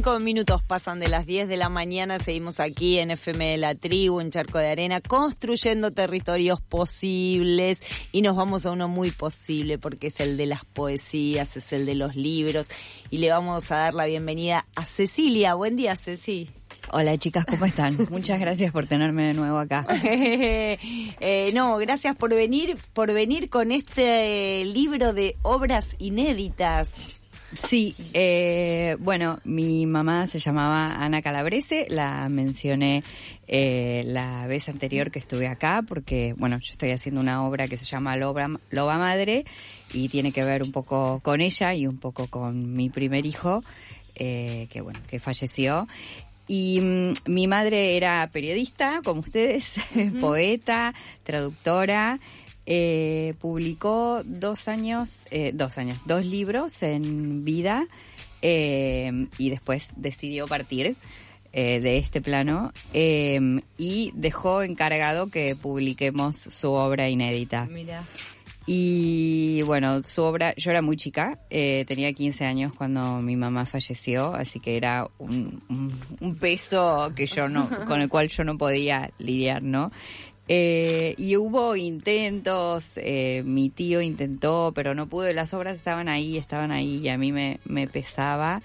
5 minutos pasan de las 10 de la mañana, seguimos aquí en FM La Tribu, en Charco de Arena, construyendo territorios posibles, y nos vamos a uno muy posible porque es el de las poesías, es el de los libros, y le vamos a dar la bienvenida a Cecilia. Buen día, Ceci. Hola chicas, ¿cómo están? Muchas gracias por tenerme de nuevo acá. No, gracias por venir con este libro de obras inéditas. Sí, bueno, mi mamá se llamaba Ana Calabrese, la mencioné la vez anterior que estuve acá, porque, bueno, yo estoy haciendo una obra que se llama Loba Madre, y tiene que ver un poco con ella y un poco con mi primer hijo, que falleció. Y mi madre era periodista, como ustedes, poeta, traductora. Publicó 2 libros en vida, y después decidió partir de este plano, y dejó encargado que publiquemos su obra inédita. Mira. Y bueno, su obra, yo era muy chica, tenía 15 años cuando mi mamá falleció, así que era un peso que con el cual yo no podía lidiar, ¿no? Y hubo intentos, mi tío intentó, pero no pudo, las obras estaban ahí y a mí me pesaba.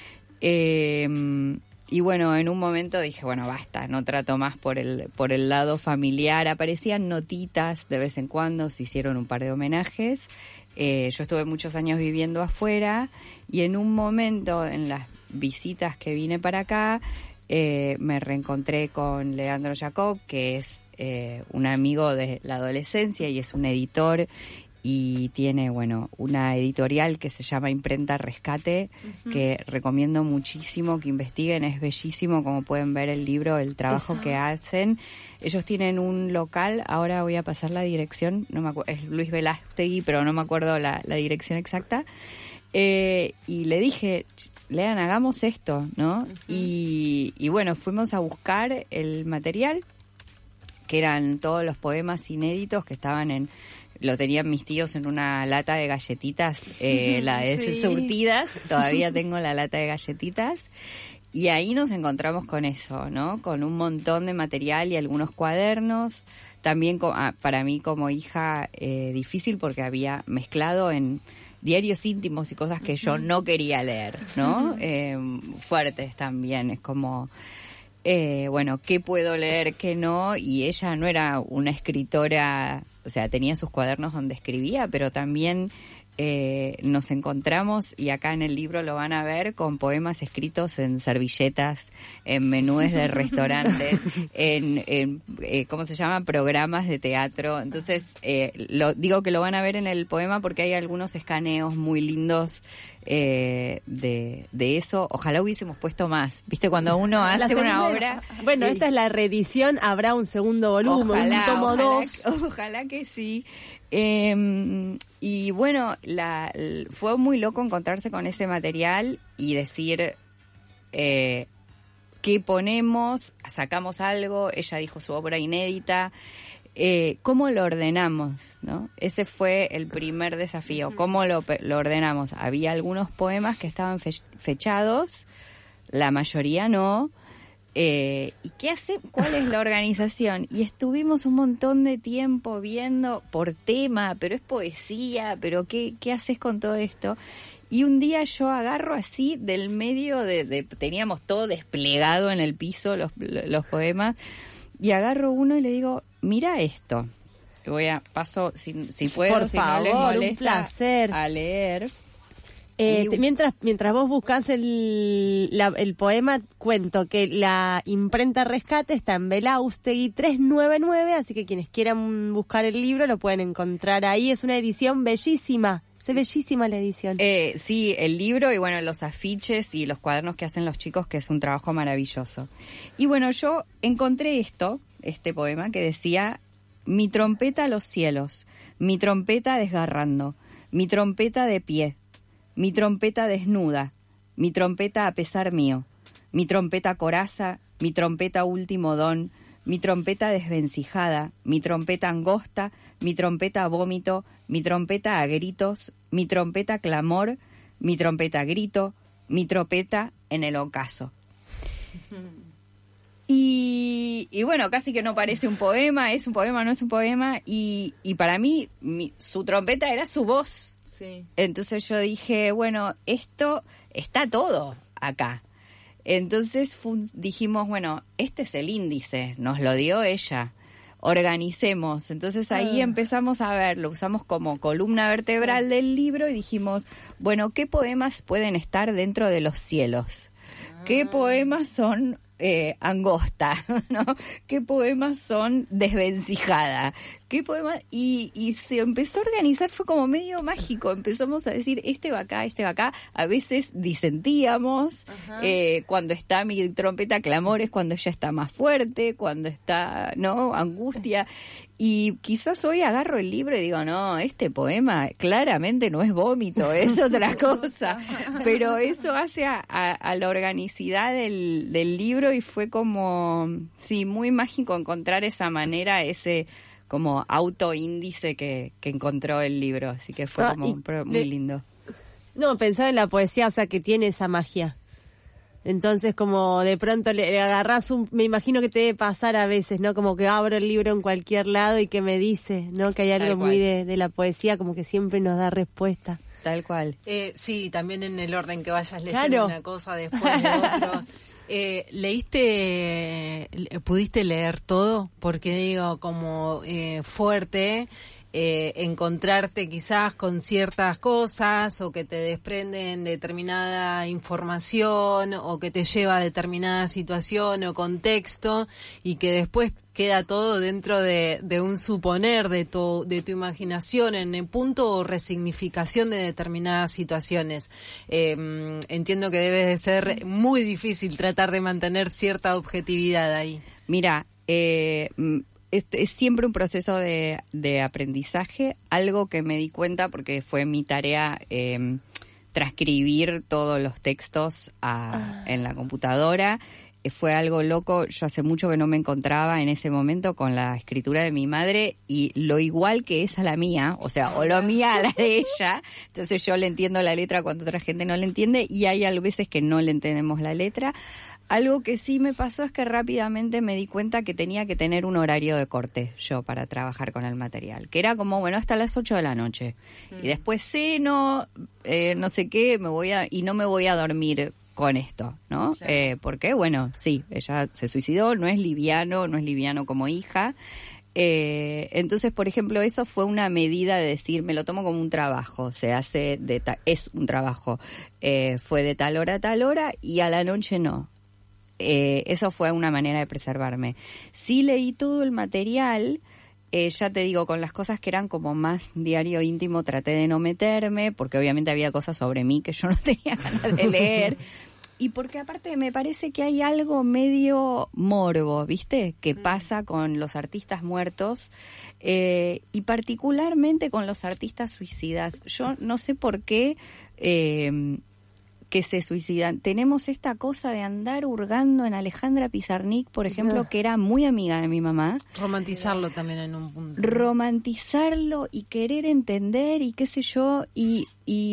Y bueno, en un momento dije, bueno, basta, no trato más por el lado familiar. Aparecían notitas de vez en cuando, se hicieron un par de homenajes. Yo estuve muchos años viviendo afuera, y en un momento, en las visitas que vine para acá, me reencontré con Leandro Jacob, que es un amigo de la adolescencia y es un editor, y tiene, bueno, una editorial que se llama Imprenta Rescate, que recomiendo muchísimo que investiguen. Es bellísimo, como pueden ver el libro, el trabajo que hacen. Ellos tienen un local, ahora voy a pasar la dirección, no me acuerdo, es Luis Velástegui, pero no me acuerdo la dirección exacta. Y le dije, Lean, hagamos esto, ¿no? Y bueno, fuimos a buscar el material, que eran todos los poemas inéditos que estaban lo tenían mis tíos en una lata de galletitas, surtidas, todavía tengo la lata de galletitas, y ahí nos encontramos con eso, ¿no? Con un montón de material y algunos cuadernos, también para mí como hija difícil, porque había mezclado en diarios íntimos y cosas que yo no quería leer, ¿no? Fuertes también, es como... bueno, ¿qué puedo leer, qué no? Y ella no era una escritora, o sea, tenía sus cuadernos donde escribía, pero también nos encontramos, y acá en el libro lo van a ver, con poemas escritos en servilletas, en menúes de restaurantes, en ¿cómo se llama? Programas de teatro. Entonces, digo que lo van a ver en el poema porque hay algunos escaneos muy lindos de eso. Ojalá hubiésemos puesto más. ¿Viste? Cuando uno hace una obra... Bueno, esta es la reedición, habrá un segundo volumen, un tomo 2. Ojalá que sí. Y bueno, fue muy loco encontrarse con ese material y decir, ¿qué ponemos? Sacamos algo, ella dijo su obra inédita, ¿cómo lo ordenamos? ¿No? Ese fue el primer desafío, ¿cómo lo ordenamos? Había algunos poemas que estaban fechados, la mayoría no. ¿Y qué hace? ¿Cuál es la organización? Y estuvimos un montón de tiempo viendo por tema, pero es poesía, pero ¿qué haces con todo esto? Y un día yo agarro así del medio teníamos todo desplegado en el piso, los poemas, y agarro uno y le digo, mira esto. Paso, si puedo, por si favor, no les molesta, un placer. A leer. Mientras vos buscás el poema, cuento que la Imprenta Rescate está en Belaústegui 399, así que quienes quieran buscar el libro lo pueden encontrar ahí. Es una edición bellísima. Es bellísima la edición. Sí, el libro y bueno, los afiches y los cuadernos que hacen los chicos, que es un trabajo maravilloso. Y bueno, yo encontré este poema que decía: mi trompeta a los cielos, mi trompeta desgarrando, mi trompeta de pie, mi trompeta desnuda, mi trompeta a pesar mío, mi trompeta coraza, mi trompeta último don, mi trompeta desvencijada, mi trompeta angosta, mi trompeta vómito, mi trompeta a gritos, mi trompeta clamor, mi trompeta grito, Mi trompeta en el ocaso. Y bueno, casi que no parece un poema, es un poema, no es un poema, y para mí su trompeta era su voz. Sí. Entonces yo dije, bueno, esto está todo acá. Entonces dijimos, bueno, este es el índice, nos lo dio ella, organicemos. Entonces ahí empezamos a ver, lo usamos como columna vertebral del libro y dijimos, bueno, ¿qué poemas pueden estar dentro de los cielos? ¿Qué poemas son angosta, ¿no? ¿Qué poemas son desvencijada? ¿Qué poemas? Y se empezó a organizar, fue como medio mágico. Empezamos a decir, este va acá, este va acá. A veces disentíamos, cuando está mi trompeta clamores, cuando ella está más fuerte, cuando está, ¿no? Angustia. Y quizás hoy agarro el libro y digo, no, este poema claramente no es vómito, es otra cosa. Pero eso hace a la organicidad del libro y fue como, sí, muy mágico encontrar esa manera, ese como autoíndice que encontró el libro. Así que fue como muy lindo. No, pensaba en la poesía, o sea, que tiene esa magia. Entonces, como de pronto le agarrás me imagino que te debe pasar a veces, ¿no? Como que abro el libro en cualquier lado y que me dice, ¿no? Que hay algo muy de la poesía, como que siempre nos da respuesta. Tal cual. Sí, también en el orden que vayas leyendo una cosa después de otro. ¿Pudiste leer todo? Porque digo, como fuerte... encontrarte quizás con ciertas cosas o que te desprenden determinada información o que te lleva a determinada situación o contexto y que después queda todo dentro de un suponer de tu imaginación en el punto o resignificación de determinadas situaciones. Entiendo que debe de ser muy difícil tratar de mantener cierta objetividad ahí. Mira, es siempre un proceso de aprendizaje, algo que me di cuenta porque fue mi tarea transcribir todos los textos en la computadora. Fue algo loco, yo hace mucho que no me encontraba en ese momento con la escritura de mi madre y lo igual que es a la mía, o sea, o lo mía a la de ella, entonces yo le entiendo la letra cuando otra gente no le entiende y hay a veces que no le entendemos la letra. Algo que sí me pasó es que rápidamente me di cuenta que tenía que tener un horario de corte yo para trabajar con el material, que era como, bueno, hasta las 8 de la noche. Y después ceno, no sé qué, y no me voy a dormir con esto, ¿no? Claro. Porque, bueno, sí, ella se suicidó, no es liviano como hija. Entonces, por ejemplo, eso fue una medida de decir, me lo tomo como un trabajo, es un trabajo. Fue de tal hora a tal hora y a la noche no. Eso fue una manera de preservarme. Sí leí todo el material, ya te digo, con las cosas que eran como más diario íntimo traté de no meterme, porque obviamente había cosas sobre mí que yo no tenía ganas de leer. Y porque aparte me parece que hay algo medio morbo, ¿viste? Que pasa con los artistas muertos y particularmente con los artistas suicidas. Yo no sé por qué... que se suicidan. Tenemos esta cosa de andar hurgando en Alejandra Pizarnik, por ejemplo, que era muy amiga de mi mamá. Romantizarlo también en un punto. Romantizarlo y querer entender y qué sé yo. Y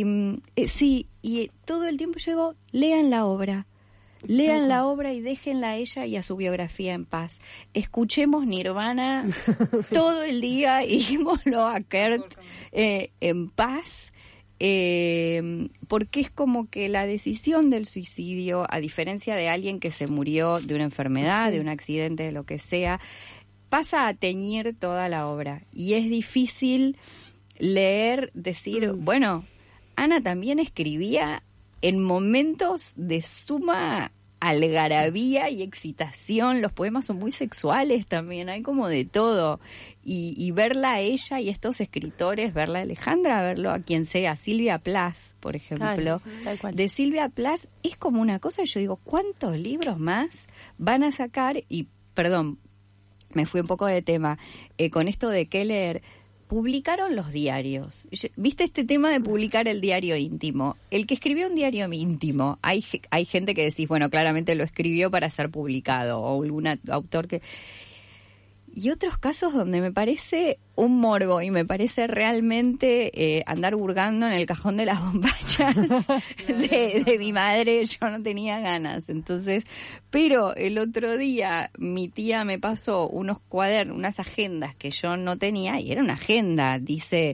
todo el tiempo yo digo, lean la obra. Lean la obra y déjenla a ella y a su biografía en paz. Escuchemos Nirvana todo el día y démoslo a Kurt en paz. Porque es como que la decisión del suicidio, a diferencia de alguien que se murió de una enfermedad, de un accidente, de lo que sea, pasa a teñir toda la obra. Y es difícil leer, decir, bueno, Ana también escribía en momentos de suma algarabía y excitación. Los poemas son muy sexuales también, hay como de todo. Y verla a ella y estos escritores, verla a Alejandra, verlo a quien sea, Silvia Plath, por ejemplo. Tal cual. De Silvia Plath es como una cosa, yo digo, ¿cuántos libros más van a sacar? Y, perdón, me fui un poco de tema, con esto de Keller, publicaron los diarios. ¿Viste este tema de publicar el diario íntimo? El que escribió un diario íntimo, hay gente que decís, bueno, claramente lo escribió para ser publicado, o algún autor que... Y otros casos donde me parece un morbo y me parece realmente andar hurgando en el cajón de las bombachas de mi madre. Yo no tenía ganas. Entonces, pero el otro día mi tía me pasó unos cuadernos, unas agendas que yo no tenía, y era una agenda, dice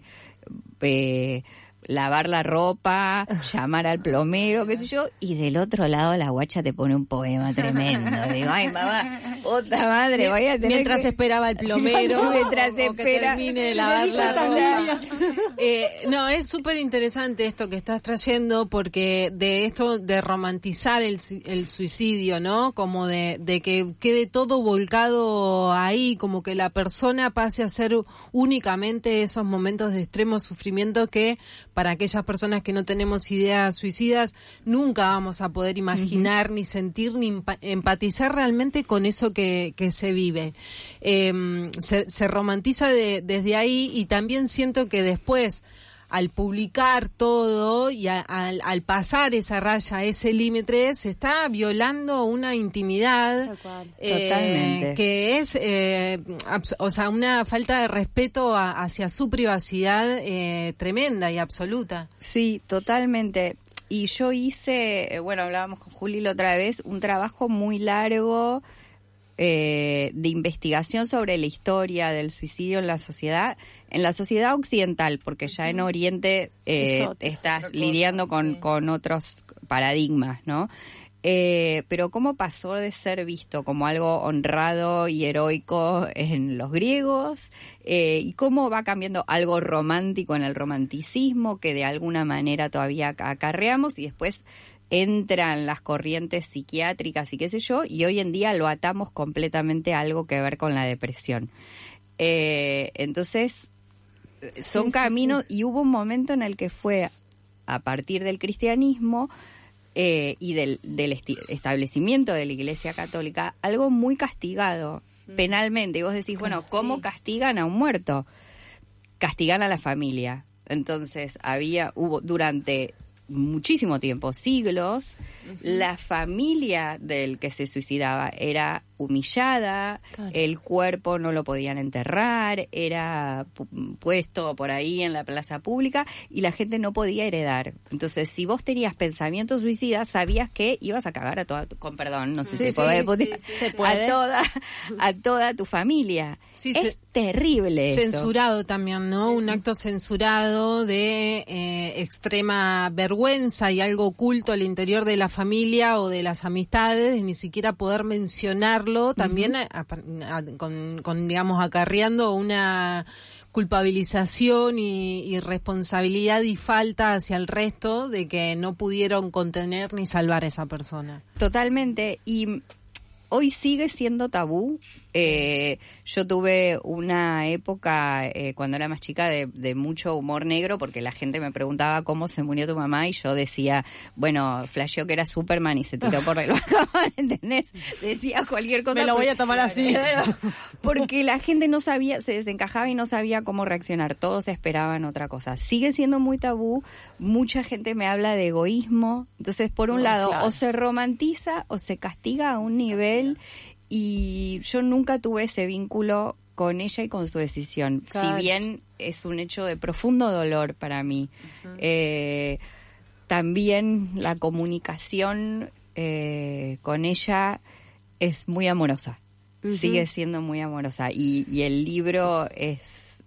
lavar la ropa, llamar al plomero, qué sé yo, y del otro lado la guacha te pone un poema tremendo. Digo, ay mamá, otra madre, voy a tener mientras esperaba el plomero mientras o que termine de lavar la ropa. No, es súper interesante esto que estás trayendo, porque de esto de romantizar el suicidio, ¿no? Como de que quede todo volcado ahí, como que la persona pase a ser únicamente esos momentos de extremo sufrimiento que para aquellas personas que no tenemos ideas suicidas, nunca vamos a poder imaginar, ni sentir, ni empatizar realmente con eso que se vive. Se romantiza desde ahí, y también siento que después, al publicar todo y al pasar esa raya, ese límite, se está violando una intimidad que es, o sea, una falta de respeto hacia su privacidad tremenda y absoluta. Sí, totalmente. Y yo hice, bueno, hablábamos con Juli la otra vez, un trabajo muy largo de investigación sobre la historia del suicidio en la sociedad occidental, porque ya en Oriente estás lidiando con otros paradigmas, ¿no? Pero cómo pasó de ser visto como algo honrado y heroico en los griegos, y cómo va cambiando algo romántico en el romanticismo, que de alguna manera todavía acarreamos, y después entran las corrientes psiquiátricas y qué sé yo, y hoy en día lo atamos completamente a algo que ver con la depresión. Entonces, son caminos, y hubo un momento en el que fue a partir del cristianismo y del establecimiento de la Iglesia Católica, algo muy castigado penalmente. Y vos decís, bueno, ¿cómo castigan a un muerto? Castigan a la familia. Entonces, hubo durante muchísimo tiempo, siglos, la familia del que se suicidaba era humillada, el cuerpo no lo podían enterrar, era puesto por ahí en la plaza pública y la gente no podía heredar. Entonces, si vos tenías pensamientos suicidas, sabías que ibas a cagar a toda, con perdón, no sé si se puede, a toda tu familia. Sí, es terrible eso. Censurado también, ¿no? Un acto censurado de extrema vergüenza y algo oculto al interior de la familia o de las amistades, ni siquiera poder mencionarlo, también con digamos, acarreando una culpabilización y responsabilidad y falta hacia el resto de que no pudieron contener ni salvar a esa persona. Totalmente, y hoy sigue siendo tabú. Yo tuve una época cuando era más chica de mucho humor negro, porque la gente me preguntaba cómo se murió tu mamá y yo decía, bueno, flasheó que era Superman y se tiró por el balcón, ¿entendés? Decía cualquier cosa. Me lo voy a tomar así. Porque la gente no sabía, se desencajaba y no sabía cómo reaccionar. Todos esperaban otra cosa. Sigue siendo muy tabú. Mucha gente me habla de egoísmo. Entonces, por un lado, o se romantiza o se castiga a un nivel. Y yo nunca tuve ese vínculo con ella y con su decisión, si bien es un hecho de profundo dolor para mí. También la comunicación con ella es muy amorosa, sigue siendo muy amorosa, y el libro es,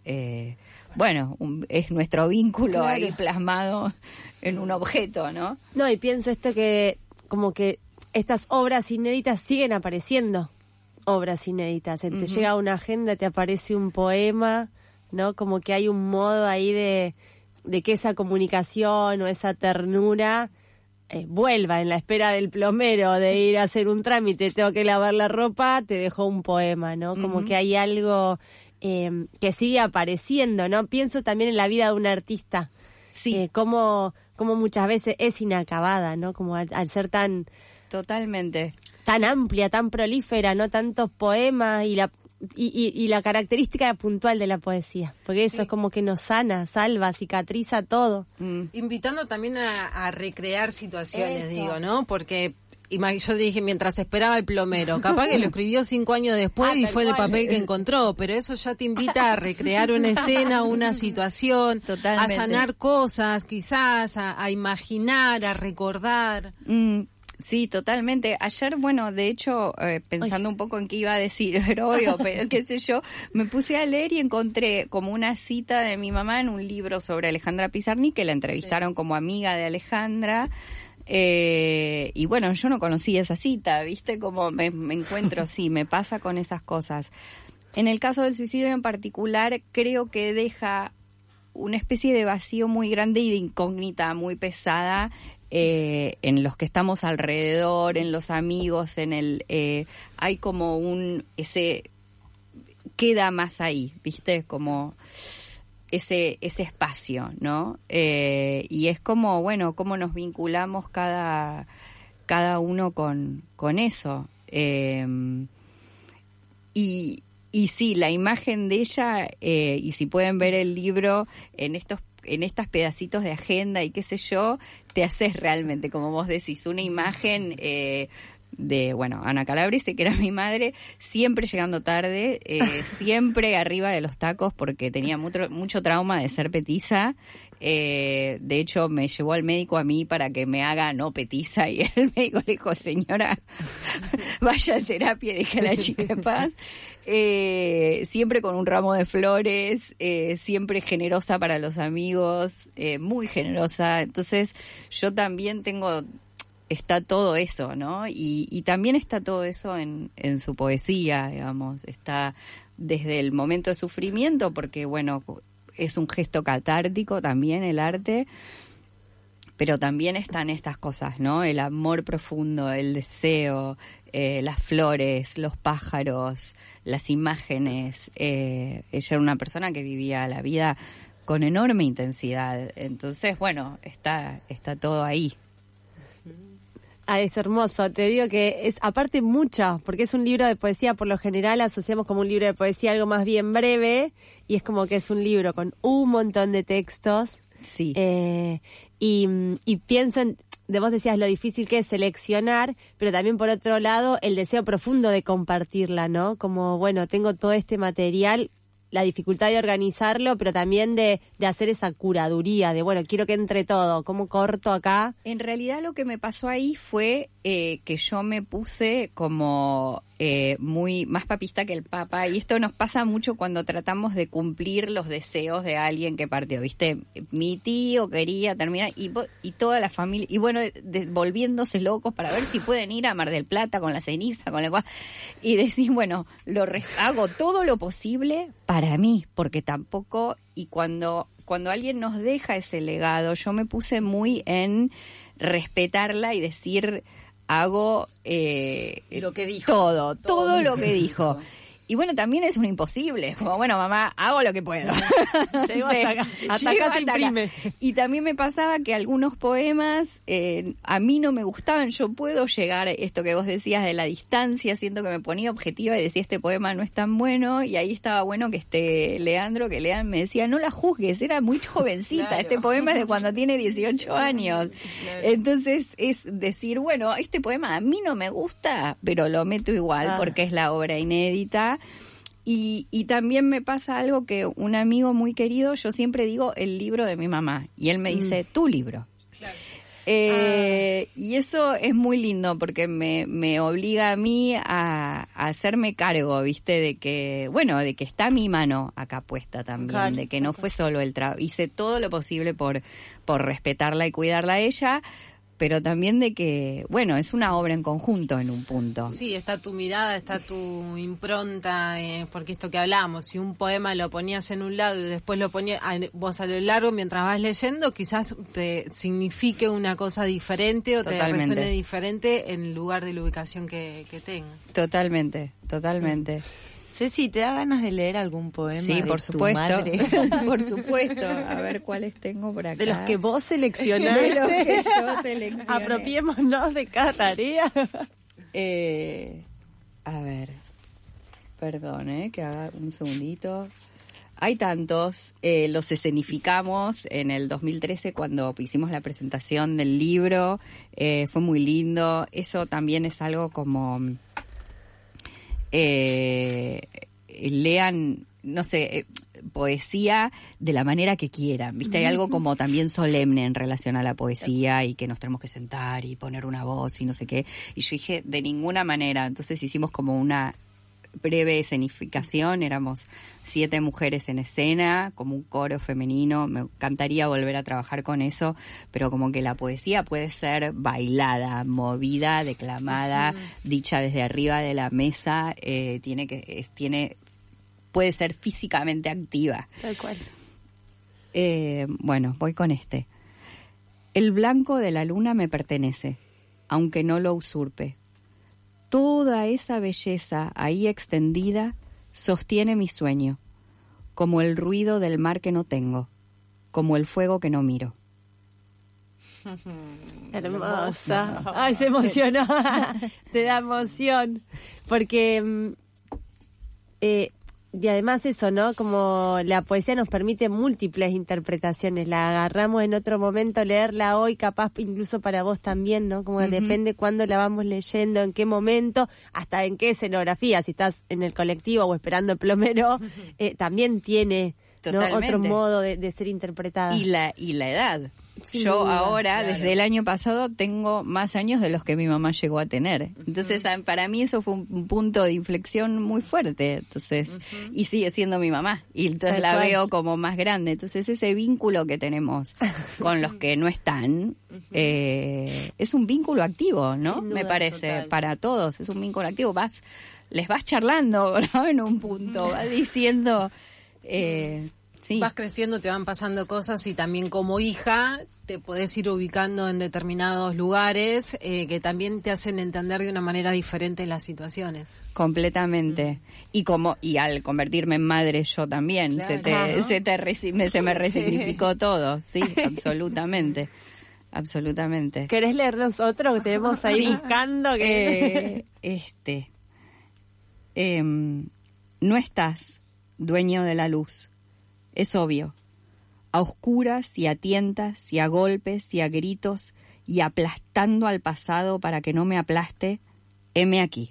es nuestro vínculo ahí plasmado en un objeto, ¿no? No, y pienso esto que como que estas obras inéditas siguen apareciendo, obras inéditas. Te llega una agenda, te aparece un poema, ¿no? Como que hay un modo ahí de que esa comunicación o esa ternura vuelva en la espera del plomero, de ir a hacer un trámite, tengo que lavar la ropa, te dejo un poema, ¿no? Como que hay algo que sigue apareciendo, ¿no? Pienso también en la vida de un artista. Sí. Como muchas veces es inacabada, ¿no? Como al ser tan... Totalmente. Tan amplia, tan prolífera, ¿no? Tantos poemas y y la característica puntual de la poesía, porque eso es como que nos sana, salva, cicatriza todo. Invitando también a recrear situaciones, digo, ¿no? Porque yo dije, mientras esperaba el plomero, capaz que lo escribió 5 años después y fue el papel que encontró, pero eso ya te invita a recrear una escena, una situación, totalmente, a sanar cosas, quizás, a imaginar, a recordar. Sí, totalmente. Ayer, bueno, de hecho, pensando un poco en qué iba a decir, pero obvio, qué sé yo, me puse a leer y encontré como una cita de mi mamá en un libro sobre Alejandra Pizarnik, que la entrevistaron como amiga de Alejandra. Y bueno, yo no conocía esa cita, ¿viste? Como me encuentro así, me pasa con esas cosas. En el caso del suicidio en particular, creo que deja una especie de vacío muy grande y de incógnita muy pesada en los que estamos alrededor, en los amigos, hay como queda más ahí, ¿viste? Como ese espacio, ¿no? Y es como, bueno, cómo nos vinculamos cada uno con eso. Y sí, la imagen de ella, y si pueden ver el libro en estas pedacitos de agenda y qué sé yo, te haces realmente, como vos decís, una imagen de, bueno, Ana Calabrese, que era mi madre, siempre llegando tarde, siempre arriba de los tacos porque tenía mucho trauma de ser petiza. De hecho, me llevó al médico a mí para que me haga no petiza y el médico le dijo, señora, vaya a terapia y deje a la chica en paz. Siempre con un ramo de flores, siempre generosa para los amigos, muy generosa. Entonces, yo también está todo eso, ¿no? Y también está todo eso en su poesía, digamos. Está desde el momento de sufrimiento, porque, bueno, es un gesto catártico también el arte, pero también están estas cosas, ¿no? El amor profundo, el deseo, las flores, los pájaros, las imágenes. Ella era una persona que vivía la vida con enorme intensidad. Entonces, bueno, está todo ahí. Ah, es hermoso. Te digo que es aparte mucha, porque es un libro de poesía. Por lo general asociamos como un libro de poesía algo más bien breve, y es como que es un libro con un montón de textos. Sí. Y pienso de vos decías lo difícil que es seleccionar, pero también por otro lado el deseo profundo de compartirla, ¿no? Como, bueno, tengo todo este material, la dificultad de organizarlo, pero también de hacer esa curaduría, de, bueno, quiero que entre todo, ¿cómo corto acá? En realidad lo que me pasó ahí fue que yo me puse como muy más papista que el Papa, y esto nos pasa mucho cuando tratamos de cumplir los deseos de alguien que partió, ¿viste? Mi tío quería terminar, y toda la familia, y bueno, volviéndose locos para ver si pueden ir a Mar del Plata con la ceniza, con la cual, y decís, bueno, hago todo lo posible para mí, porque tampoco, y cuando alguien nos deja ese legado, yo me puse muy en respetarla y decir, hago lo que dijo, todo lo que dijo. Y bueno, también es un imposible. Como, bueno, mamá, hago lo que puedo. Llego hasta acá. Hasta acá se imprime. Y también me pasaba que algunos poemas a mí no me gustaban. Yo puedo llegar, esto que vos decías de la distancia, siento que me ponía objetiva y decía, este poema no es tan bueno. Y ahí estaba bueno que Leandro, que Lean me decía, no la juzgues, era muy jovencita. Claro. Este poema es de cuando tiene 18 años. Claro. Entonces es decir, bueno, este poema a mí no me gusta, pero lo meto igual porque es la obra inédita. Y también me pasa algo que un amigo muy querido, yo siempre digo el libro de mi mamá, y él me dice, tu libro. Claro. Y eso es muy lindo porque me obliga a mí a hacerme cargo, ¿viste? De que, bueno, de que está mi mano acá puesta también, claro, de que no fue solo el trabajo. Hice todo lo posible por respetarla y cuidarla a ella, pero también de que, bueno, es una obra en conjunto en un punto. Sí, está tu mirada, está tu impronta, porque esto que hablamos, si un poema lo ponías en un lado y después lo ponías vos a lo largo mientras vas leyendo, quizás te signifique una cosa diferente o totalmente te resuene diferente en lugar de la ubicación que tenga. Totalmente. Ceci, ¿te da ganas de leer algún poema? Sí, por supuesto. Tu madre? Por supuesto. A ver cuáles tengo por acá. De los que vos seleccionaste. De los que yo seleccioné. Apropiémonos de cada tarea. A ver. Perdón, que haga un segundito. Hay tantos, los escenificamos en el 2013 cuando hicimos la presentación del libro, fue muy lindo. Eso también es algo como, lean, no sé, poesía de la manera que quieran, ¿viste? Hay algo como también solemne en relación a la poesía y que nos tenemos que sentar y poner una voz y no sé qué. Y yo dije, de ninguna manera. Entonces hicimos como una breve escenificación, éramos 7 mujeres en escena, como un coro femenino. Me encantaría volver a trabajar con eso, pero como que la poesía puede ser bailada, movida, declamada, dicha desde arriba de la mesa, puede ser físicamente activa. Tal cual. Bueno, voy con este. El blanco de la luna me pertenece, aunque no lo usurpe. Toda esa belleza ahí extendida sostiene mi sueño, como el ruido del mar que no tengo, como el fuego que no miro. Hermosa. Ay, se emocionó. Te da emoción. Porque, y además eso, ¿no? Como la poesía nos permite múltiples interpretaciones. La agarramos en otro momento, leerla hoy, capaz incluso para vos también, ¿no? Como depende cuándo la vamos leyendo, en qué momento, hasta en qué escenografía. Si estás en el colectivo o esperando el plomero, también tiene, ¿no? Otro modo de ser interpretada. Y la edad. Sin Yo duda, ahora, claro. desde el año pasado, tengo más años de los que mi mamá llegó a tener. Entonces, para mí eso fue un punto de inflexión muy fuerte. Entonces, y sigue siendo mi mamá. Y entonces la veo como más grande. Entonces, ese vínculo que tenemos con los que no están, es un vínculo activo, ¿no? Sin duda, me parece, total. para todos. Es un vínculo activo. Les vas charlando, ¿no? En un punto, vas diciendo... Sí. Vas creciendo, te van pasando cosas y también como hija te podés ir ubicando en determinados lugares que también te hacen entender de una manera diferente las situaciones. Completamente. Y al convertirme en madre yo también, Claro. se me resignificó todo, sí, absolutamente. Absolutamente. ¿Querés leernos otro que tenemos ahí buscando? No estás, dueño de la luz. Es obvio, a oscuras y a tientas y a golpes y a gritos y aplastando al pasado para que no me aplaste, heme aquí.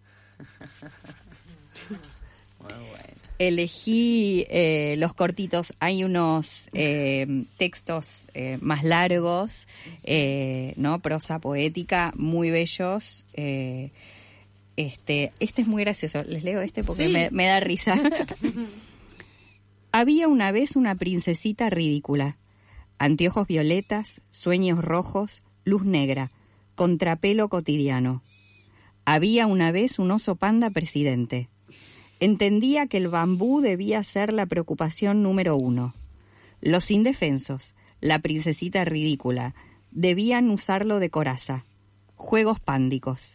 Elegí los cortitos, hay unos textos más largos, ¿no? Prosa poética, muy bellos. Este es muy gracioso, les leo porque me da risa. Había una vez una princesita ridícula, anteojos violetas, sueños rojos, luz negra, contrapelo cotidiano. Había una vez un oso panda presidente. Entendía que el bambú debía ser la preocupación número 1. Los indefensos, la princesita ridícula, debían usarlo de coraza. Juegos pándicos.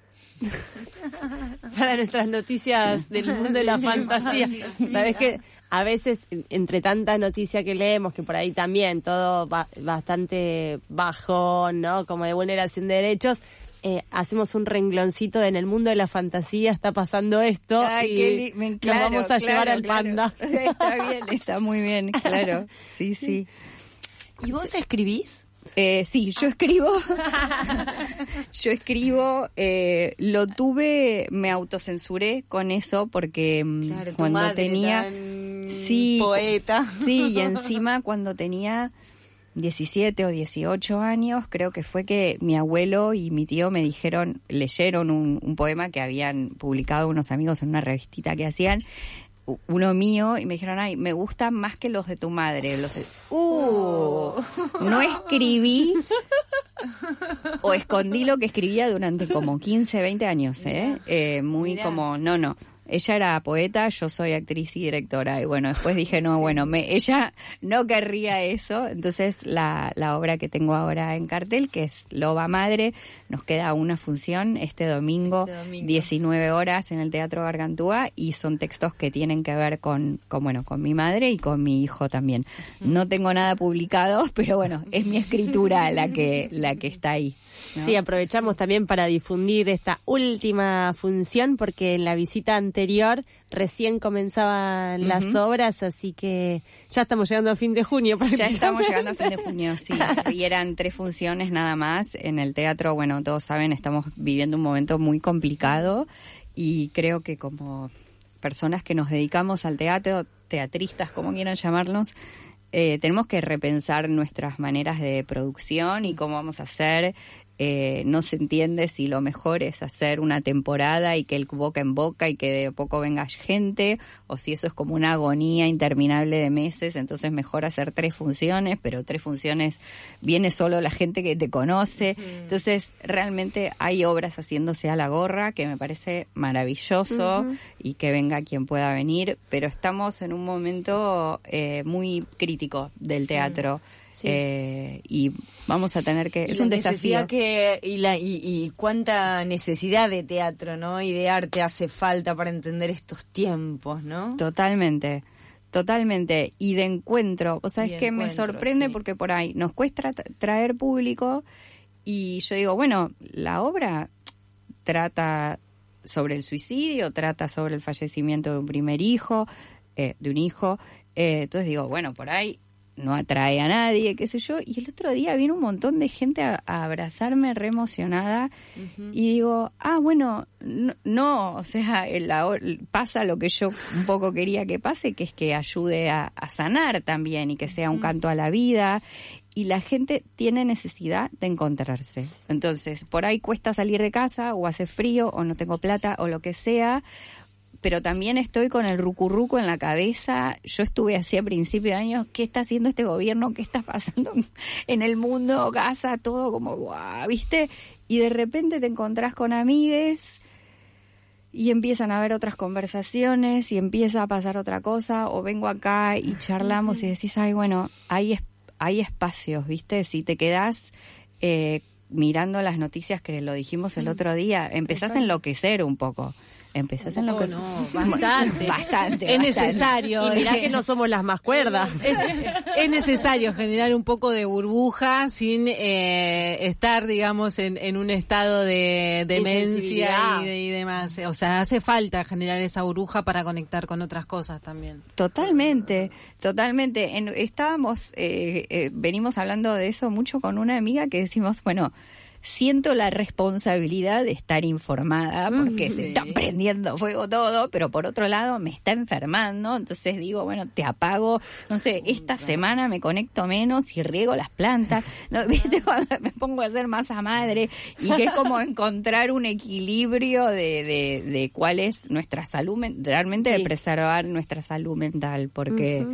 Para nuestras noticias del mundo de la fantasía. Sabes que a veces entre tanta noticia que leemos, que por ahí también todo bastante bajo, ¿no? Como de vulneración de derechos, hacemos un rengloncito de en el mundo de la fantasía está pasando esto. Ay, y nos vamos a llevar al panda. Está bien, está muy bien, claro. Sí. ¿Y vos escribís? Sí, yo escribo. Lo tuve, me autocensuré con eso porque cuando tenía... Sí, poeta. Sí, y encima cuando tenía 17 o 18 años, creo que fue que mi abuelo y mi tío me leyeron un poema que habían publicado unos amigos en una revistita que hacían, uno mío, y me dijeron, ay, me gustan más que los de tu madre. No escribí o escondí lo que escribía durante como 15, 20 años, muy Mirá. Como, no. Ella era poeta, yo soy actriz y directora. Y bueno, después dije, ella no querría eso. Entonces la obra que tengo ahora en cartel, que es Loba Madre, nos queda una función este domingo. 19 horas en el Teatro Gargantúa, y son textos que tienen que ver con mi madre y con mi hijo también. No tengo nada publicado, pero bueno, es mi escritura la que está ahí, ¿no? Sí, aprovechamos también para difundir esta última función, porque en la visita anterior anterior, recién comenzaban las obras, así que ya estamos llegando a fin de junio. Ya estamos llegando a fin de junio, sí. Y eran 3 funciones nada más. En el teatro, bueno, todos saben, estamos viviendo un momento muy complicado y creo que como personas que nos dedicamos al teatro, teatristas, como quieran llamarnos, tenemos que repensar nuestras maneras de producción y cómo vamos a hacer. No se entiende si lo mejor es hacer una temporada y que el boca en boca y que de poco venga gente, o si eso es como una agonía interminable de meses. Entonces mejor hacer 3 funciones, pero 3 funciones viene solo la gente que te conoce. Entonces realmente hay obras haciéndose a la gorra, que me parece maravilloso, y que venga quien pueda venir, pero estamos en un momento muy crítico del teatro. Sí. Y vamos a tener que... Es un desafío. Y cuánta necesidad de teatro, ¿no? Y de arte hace falta para entender estos tiempos, ¿no? Totalmente. Y de encuentro. O sea, es que me sorprende porque por ahí nos cuesta traer público y yo digo, bueno, la obra trata sobre el suicidio, trata sobre el fallecimiento de un primer hijo, de un hijo. Entonces digo, bueno, por ahí no atrae a nadie, qué sé yo. Y el otro día vino un montón de gente a abrazarme re emocionada y digo, bueno, no, o sea, pasa lo que yo un poco quería que pase, que es que ayude a sanar también y que sea un canto a la vida. Y la gente tiene necesidad de encontrarse. Entonces, por ahí cuesta salir de casa, o hace frío, o no tengo plata, o lo que sea, pero también estoy con el rucurruco en la cabeza. Yo estuve así a principios de año, ¿qué está haciendo este gobierno? ¿Qué está pasando en el mundo? Gaza, todo como guau, ¿viste? Y de repente te encontrás con amigues y empiezan a haber otras conversaciones y empieza a pasar otra cosa, o vengo acá y charlamos y decís, ay, bueno, hay espacios, ¿viste? Si te quedás mirando las noticias, que lo dijimos el otro día, empezás a enloquecer un poco. Empezás en lo que... No, bastante. Es necesario. Y mirá que no somos las más cuerdas. Es necesario generar un poco de burbuja sin estar, digamos, en un estado de demencia y demás. O sea, hace falta generar esa burbuja para conectar con otras cosas también. Totalmente. Venimos hablando de eso mucho con una amiga que decimos, bueno, siento la responsabilidad de estar informada porque se está prendiendo fuego todo, pero por otro lado me está enfermando, entonces digo, bueno, te apago, no sé, esta semana me conecto menos y riego las plantas, ¿no? ¿Viste? Cuando me pongo a hacer masa madre, y que es como encontrar un equilibrio de cuál es nuestra salud, realmente de preservar nuestra salud mental, porque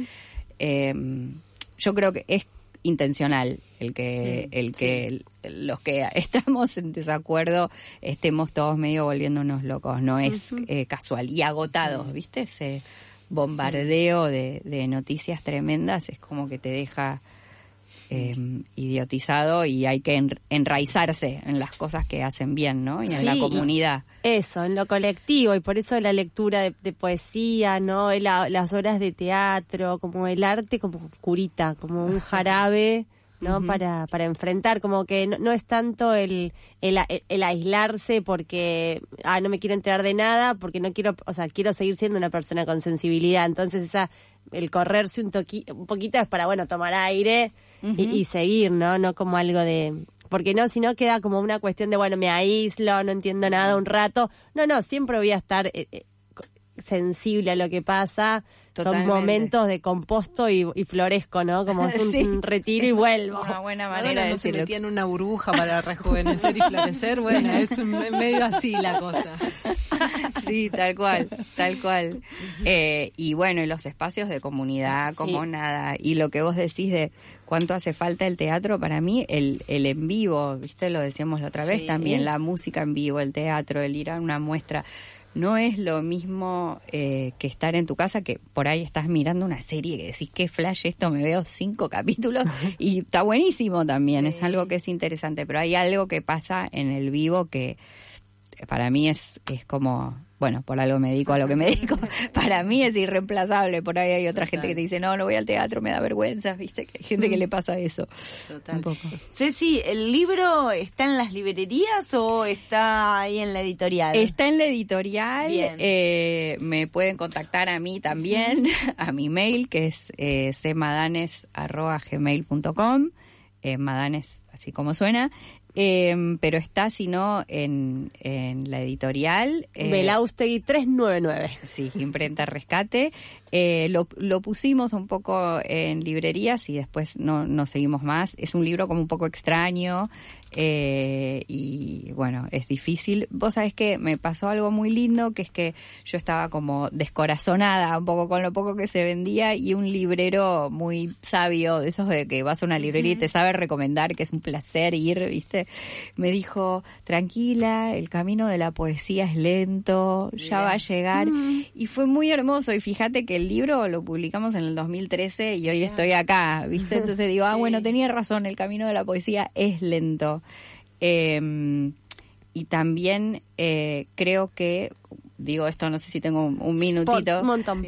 yo creo que es intencional el que los que estamos en desacuerdo estemos todos medio volviéndonos locos, no es casual, y agotados, ¿viste? Ese bombardeo de noticias tremendas es como que te deja idiotizado, y hay que enraizarse en las cosas que hacen bien, ¿no? Y en la comunidad. Eso, en lo colectivo, y por eso la lectura de poesía, ¿no? Las obras de teatro, como el arte como curita, como un jarabe, ¿no? Para enfrentar, como que no es tanto el aislarse porque no me quiero enterar de nada, porque no quiero, o sea, quiero seguir siendo una persona con sensibilidad. Entonces el correrse un poquito es para, bueno, tomar aire y seguir, ¿no? No como algo de... Porque no, si no queda como una cuestión de, bueno, me aíslo, no entiendo nada un rato. No, siempre voy a estar sensible a lo que pasa. Totalmente. Son momentos de composto y florezco, ¿no? Como un retiro y vuelvo. Una buena manera de no decirlo. Se metía en una burbuja para rejuvenecer y florecer. Bueno, es medio así la cosa. Sí, tal cual. Y bueno, y los espacios de comunidad como nada. Y lo que vos decís de cuánto hace falta el teatro, para mí el en vivo, ¿viste? Lo decíamos la otra vez también, la música en vivo, el teatro, el ir a una muestra. No es lo mismo que estar en tu casa, que por ahí estás mirando una serie que decís, qué flash esto, me veo 5 capítulos y está buenísimo también, es algo que es interesante, pero hay algo que pasa en el vivo que para mí es como bueno, por algo me dedico a lo que me dedico, para mí es irreemplazable. Por ahí hay otra gente que te dice, no voy al teatro, me da vergüenza, ¿viste? Que hay gente que le pasa eso. Total. Un poco. Ceci, ¿el libro está en las librerías o está ahí en la editorial? Está en la editorial. Me pueden contactar a mí también, a mi mail, que es cmadanes@gmail.com, Madanes, así como suena. Pero está, si no, en la editorial. Belaustegui 399. Sí, Imprenta Rescate. Lo pusimos un poco en librerías y después no seguimos más. Es un libro como un poco extraño y bueno, es difícil. Vos sabés que me pasó algo muy lindo, que es que yo estaba como descorazonada un poco con lo poco que se vendía, y un librero muy sabio, de esos de que vas a una librería y te sabe recomendar, que es un placer ir, ¿viste? Me dijo, tranquila, el camino de la poesía es lento, ya va a llegar. Y fue muy hermoso, y fíjate que el libro lo publicamos en el 2013 y hoy estoy acá, ¿viste? Entonces digo, bueno, tenía razón, el camino de la poesía es lento. Y también creo que, digo esto, no sé si tengo un minutito. Un montón.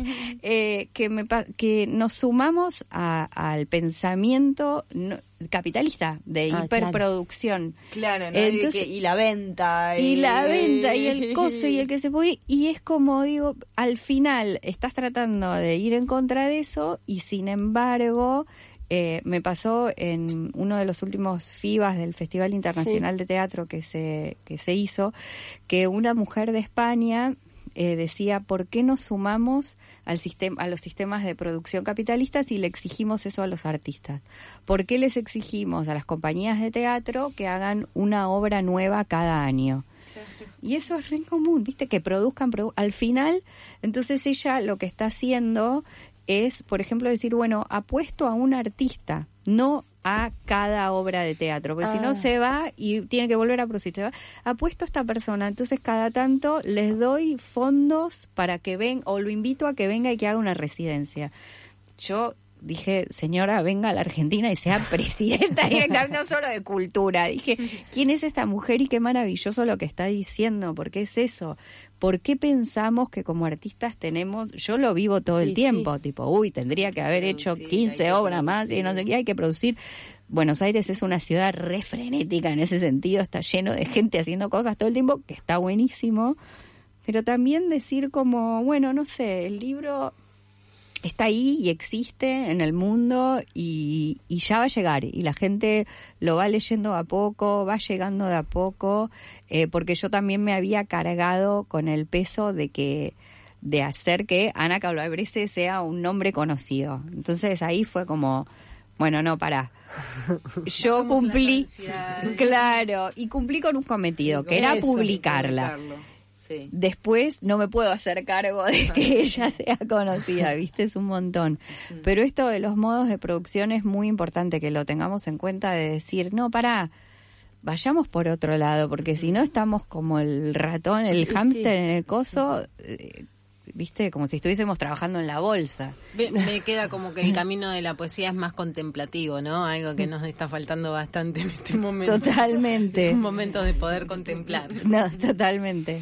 Que nos sumamos al pensamiento capitalista de hiperproducción. Claro, ¿no? Entonces, y la venta. Y la venta, y el coso, y el que se pone. Y es como, digo, al final estás tratando de ir en contra de eso, y sin embargo... me pasó en uno de los últimos FIBAs del Festival Internacional de Teatro que se hizo, que una mujer de España decía, ¿por qué nos sumamos a los sistemas de producción capitalistas y le exigimos eso a los artistas? ¿Por qué les exigimos a las compañías de teatro que hagan una obra nueva cada año? Y eso es re común, ¿viste? Que produzcan al final. Entonces ella lo que está haciendo es, por ejemplo, decir, bueno, apuesto a un artista, no a cada obra de teatro, porque si no se va y tiene que volver a producir. Apuesto a esta persona, entonces cada tanto les doy fondos para que venga, o lo invito a que venga y que haga una residencia. Yo dije, señora, venga a la Argentina y sea presidenta directamente, no solo de cultura. Dije, ¿quién es esta mujer y qué maravilloso lo que está diciendo? ¿Por qué es eso? ¿Por qué pensamos que como artistas tenemos, yo lo vivo todo el tiempo, tipo, tendría que haber hecho 15 obras más y no sé qué, hay que producir? Buenos Aires es una ciudad re frenética en ese sentido, está lleno de gente haciendo cosas todo el tiempo, que está buenísimo, pero también decir como, bueno, no sé, el libro está ahí y existe en el mundo y ya va a llegar, y la gente lo va leyendo a poco, va llegando de a poco, porque yo también me había cargado con el peso de hacer que Ana Calabrese sea un nombre conocido. Entonces ahí fue como, bueno, no, pará. Yo cumplí, claro, y cumplí con un cometido, que era publicarla. Sí. Después no me puedo hacer cargo de que ella sea conocida, ¿viste? Es un montón. Pero esto de los modos de producción es muy importante que lo tengamos en cuenta, de decir, no, pará, vayamos por otro lado, porque si no estamos como el ratón, el hámster en el coso, ¿viste? Como si estuviésemos trabajando en la bolsa. Me queda como que el camino de la poesía es más contemplativo, ¿no? Algo que nos está faltando bastante en este momento. Totalmente. Es un momento de poder contemplar. No, totalmente.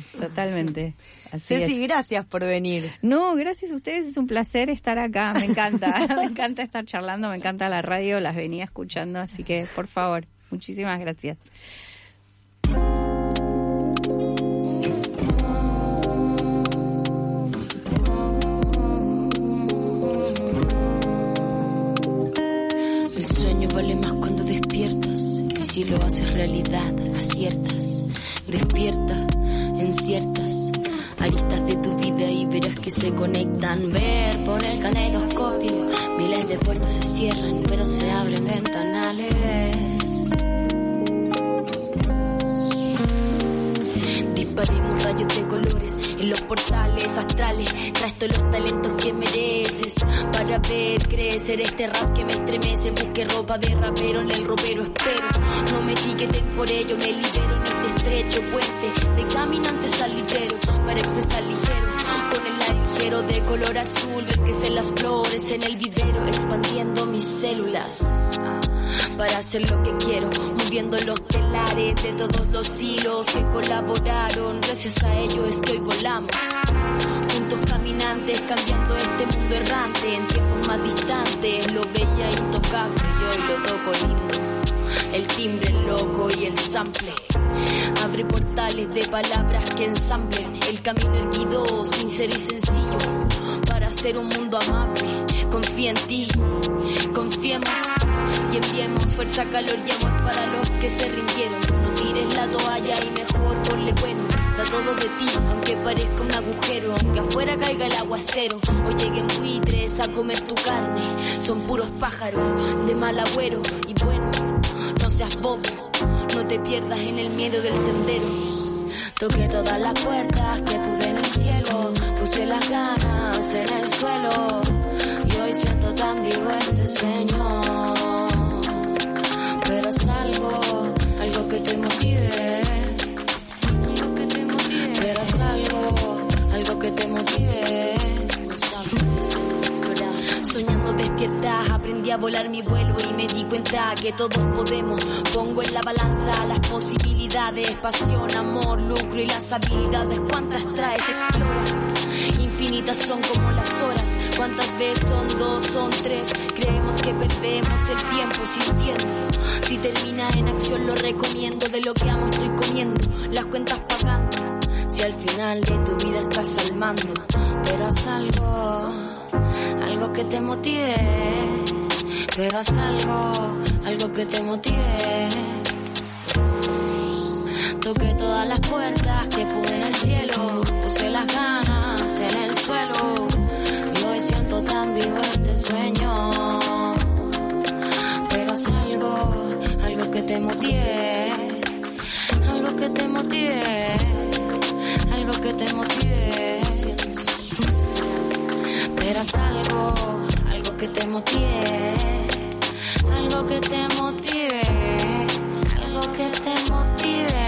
Así Ceci, es. gracias por venir. No, gracias a ustedes, es un placer estar acá, me encanta. Me encanta estar charlando, me encanta la radio, las venía escuchando, así que, por favor, muchísimas gracias. El sueño vale más cuando despiertas, y si lo haces realidad, aciertas. Despierta en ciertas aristas de tu vida y verás que se conectan. Ver por el caleidoscopio, miles de puertas se cierran, pero se abren ventanales. Disparemos rayos de colores en los portales astrales. Traes todos los talentos que mereces para ver crecer este rap que me estremece. Busque ropa de rapero en el ropero, espero no me etiqueten por ello. Me libero en este estrecho puente de caminantes al librero para expresar ligero con el aire quiero de color azul, ver crecer las flores en el vivero, expandiendo mis células para hacer lo que quiero, moviendo los telares de todos los hilos que colaboraron. Gracias a ello estoy volando, juntos caminantes, cambiando este mundo errante. En tiempos más distantes lo veía intocable y hoy lo toco lindo. El timbre loco y el sample abre portales de palabras que ensamblen el camino erguido, sincero y sencillo, para hacer un mundo amable. Confía en ti, confiemos y enviemos fuerza, calor y amor para los que se rindieron. No tires la toalla y mejor ponle bueno. Da todo de ti, aunque parezca un agujero, aunque afuera caiga el aguacero, o lleguen buitres a comer tu carne. Son puros pájaros de mal agüero. Y bueno, no seas bobo, no te pierdas en el miedo del sendero. Toqué todas las puertas que pude en el cielo, puse las ganas en el suelo, y hoy siento tan vivo este sueño. Pero es algo que te motive, pero es algo que te motive. Soñando despierta, aprendí a volar mi vuelo y me di cuenta que todos podemos. Pongo en la balanza las posibilidades, pasión, amor, lucro y las habilidades. ¿Cuántas traes? Explora. Infinitas son como las horas. ¿Cuántas veces son 2, son 3? Creemos que perdemos el tiempo sintiendo. Si termina en acción lo recomiendo. De lo que amo estoy comiendo, las cuentas pagando. Si al final de tu vida estás al mando, pero haz algo que te motive, pero haz algo que te motive. Toqué todas las puertas que pude en el cielo, puse las ganas en el suelo, y hoy siento tan vivo este sueño. Pero haz algo que te motive, algo que te motive, algo que te motive. Pero haz algo que te motive, algo que te motive, algo que te motive.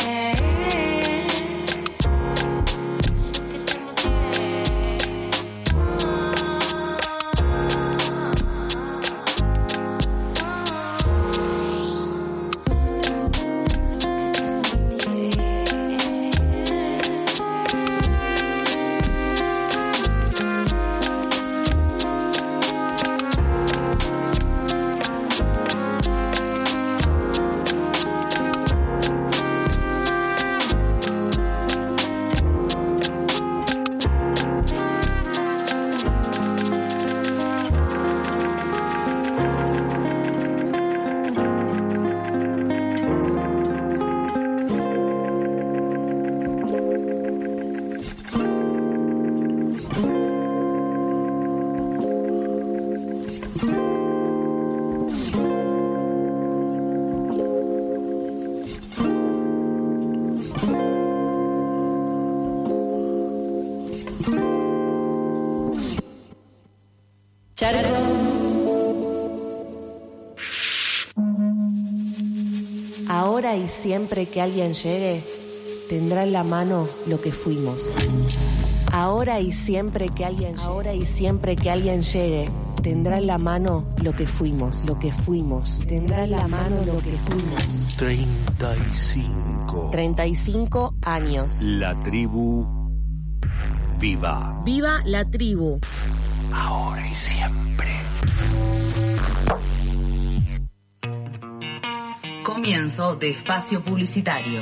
Ahora y siempre que alguien llegue, tendrá en la mano lo que fuimos. Ahora y siempre que alguien llegue, tendrá en la mano lo que fuimos, tendrá en la mano lo que fuimos. 35 años. La tribu viva. Viva la tribu. Ahora y siempre. Comienzo de espacio publicitario.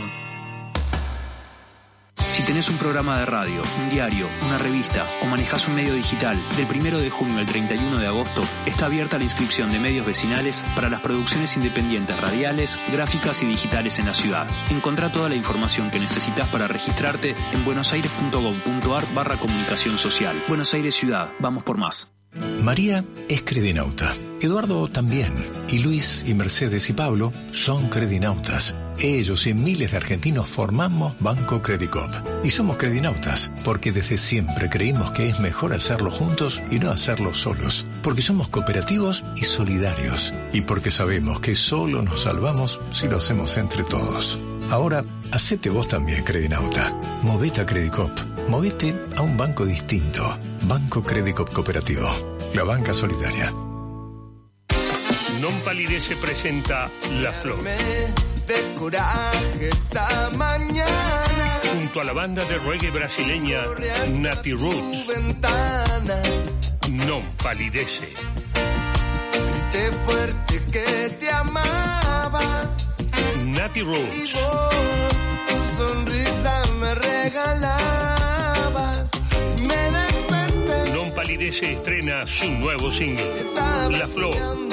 Si tenés un programa de radio, un diario, una revista o manejás un medio digital, del 1 de junio al 31 de agosto está abierta la inscripción de medios vecinales para las producciones independientes radiales, gráficas y digitales en la ciudad. Encontrá toda la información que necesitas para registrarte en buenosaires.gov.ar/comunicación social. Buenos Aires Ciudad, vamos por más. María es credinauta, Eduardo también, y Luis y Mercedes y Pablo son credinautas. Ellos y miles de argentinos formamos Banco Credicop. Y somos credinautas porque desde siempre creímos que es mejor hacerlo juntos y no hacerlo solos. Porque somos cooperativos y solidarios. Y porque sabemos que solo nos salvamos si lo hacemos entre todos. Ahora, hacete vos también credinauta. Movete a Credicop. Movete a un banco distinto. Banco Credicop Cooperativo. La banca solidaria. Non Palidece presenta La Flor. De coraje esta mañana. Junto a la banda de reggae brasileña Nati Roots. Non Palidece. Grité fuerte que te amaba. Nati Roots. Y vos, tu sonrisa me regalabas. Me desperté. Non Palidece estrena su nuevo single, La Flor.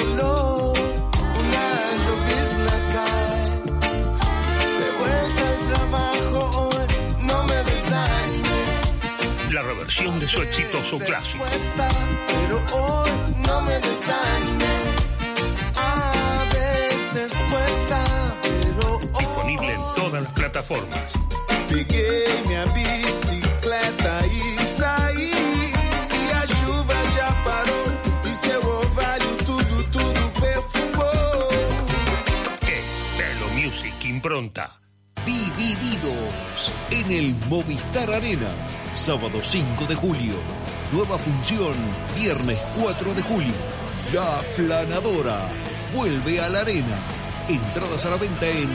Una llovizna cae. De vuelta al trabajo hoy, no me desanimé. La reversión de su exitoso clásico. Pero hoy no me desanimé. A veces cuesta, pero hoy. Disponible en todas las plataformas. Peguei minha bicicleta e saí. E a chuva já parou. E seu orvalho tudo perfumou. Es Telo Music Impronta. Divididos en el Movistar Arena. Sábado 5 de julio. Nueva función, viernes 4 de julio. La Aplanadora vuelve a la arena. Entradas a la venta en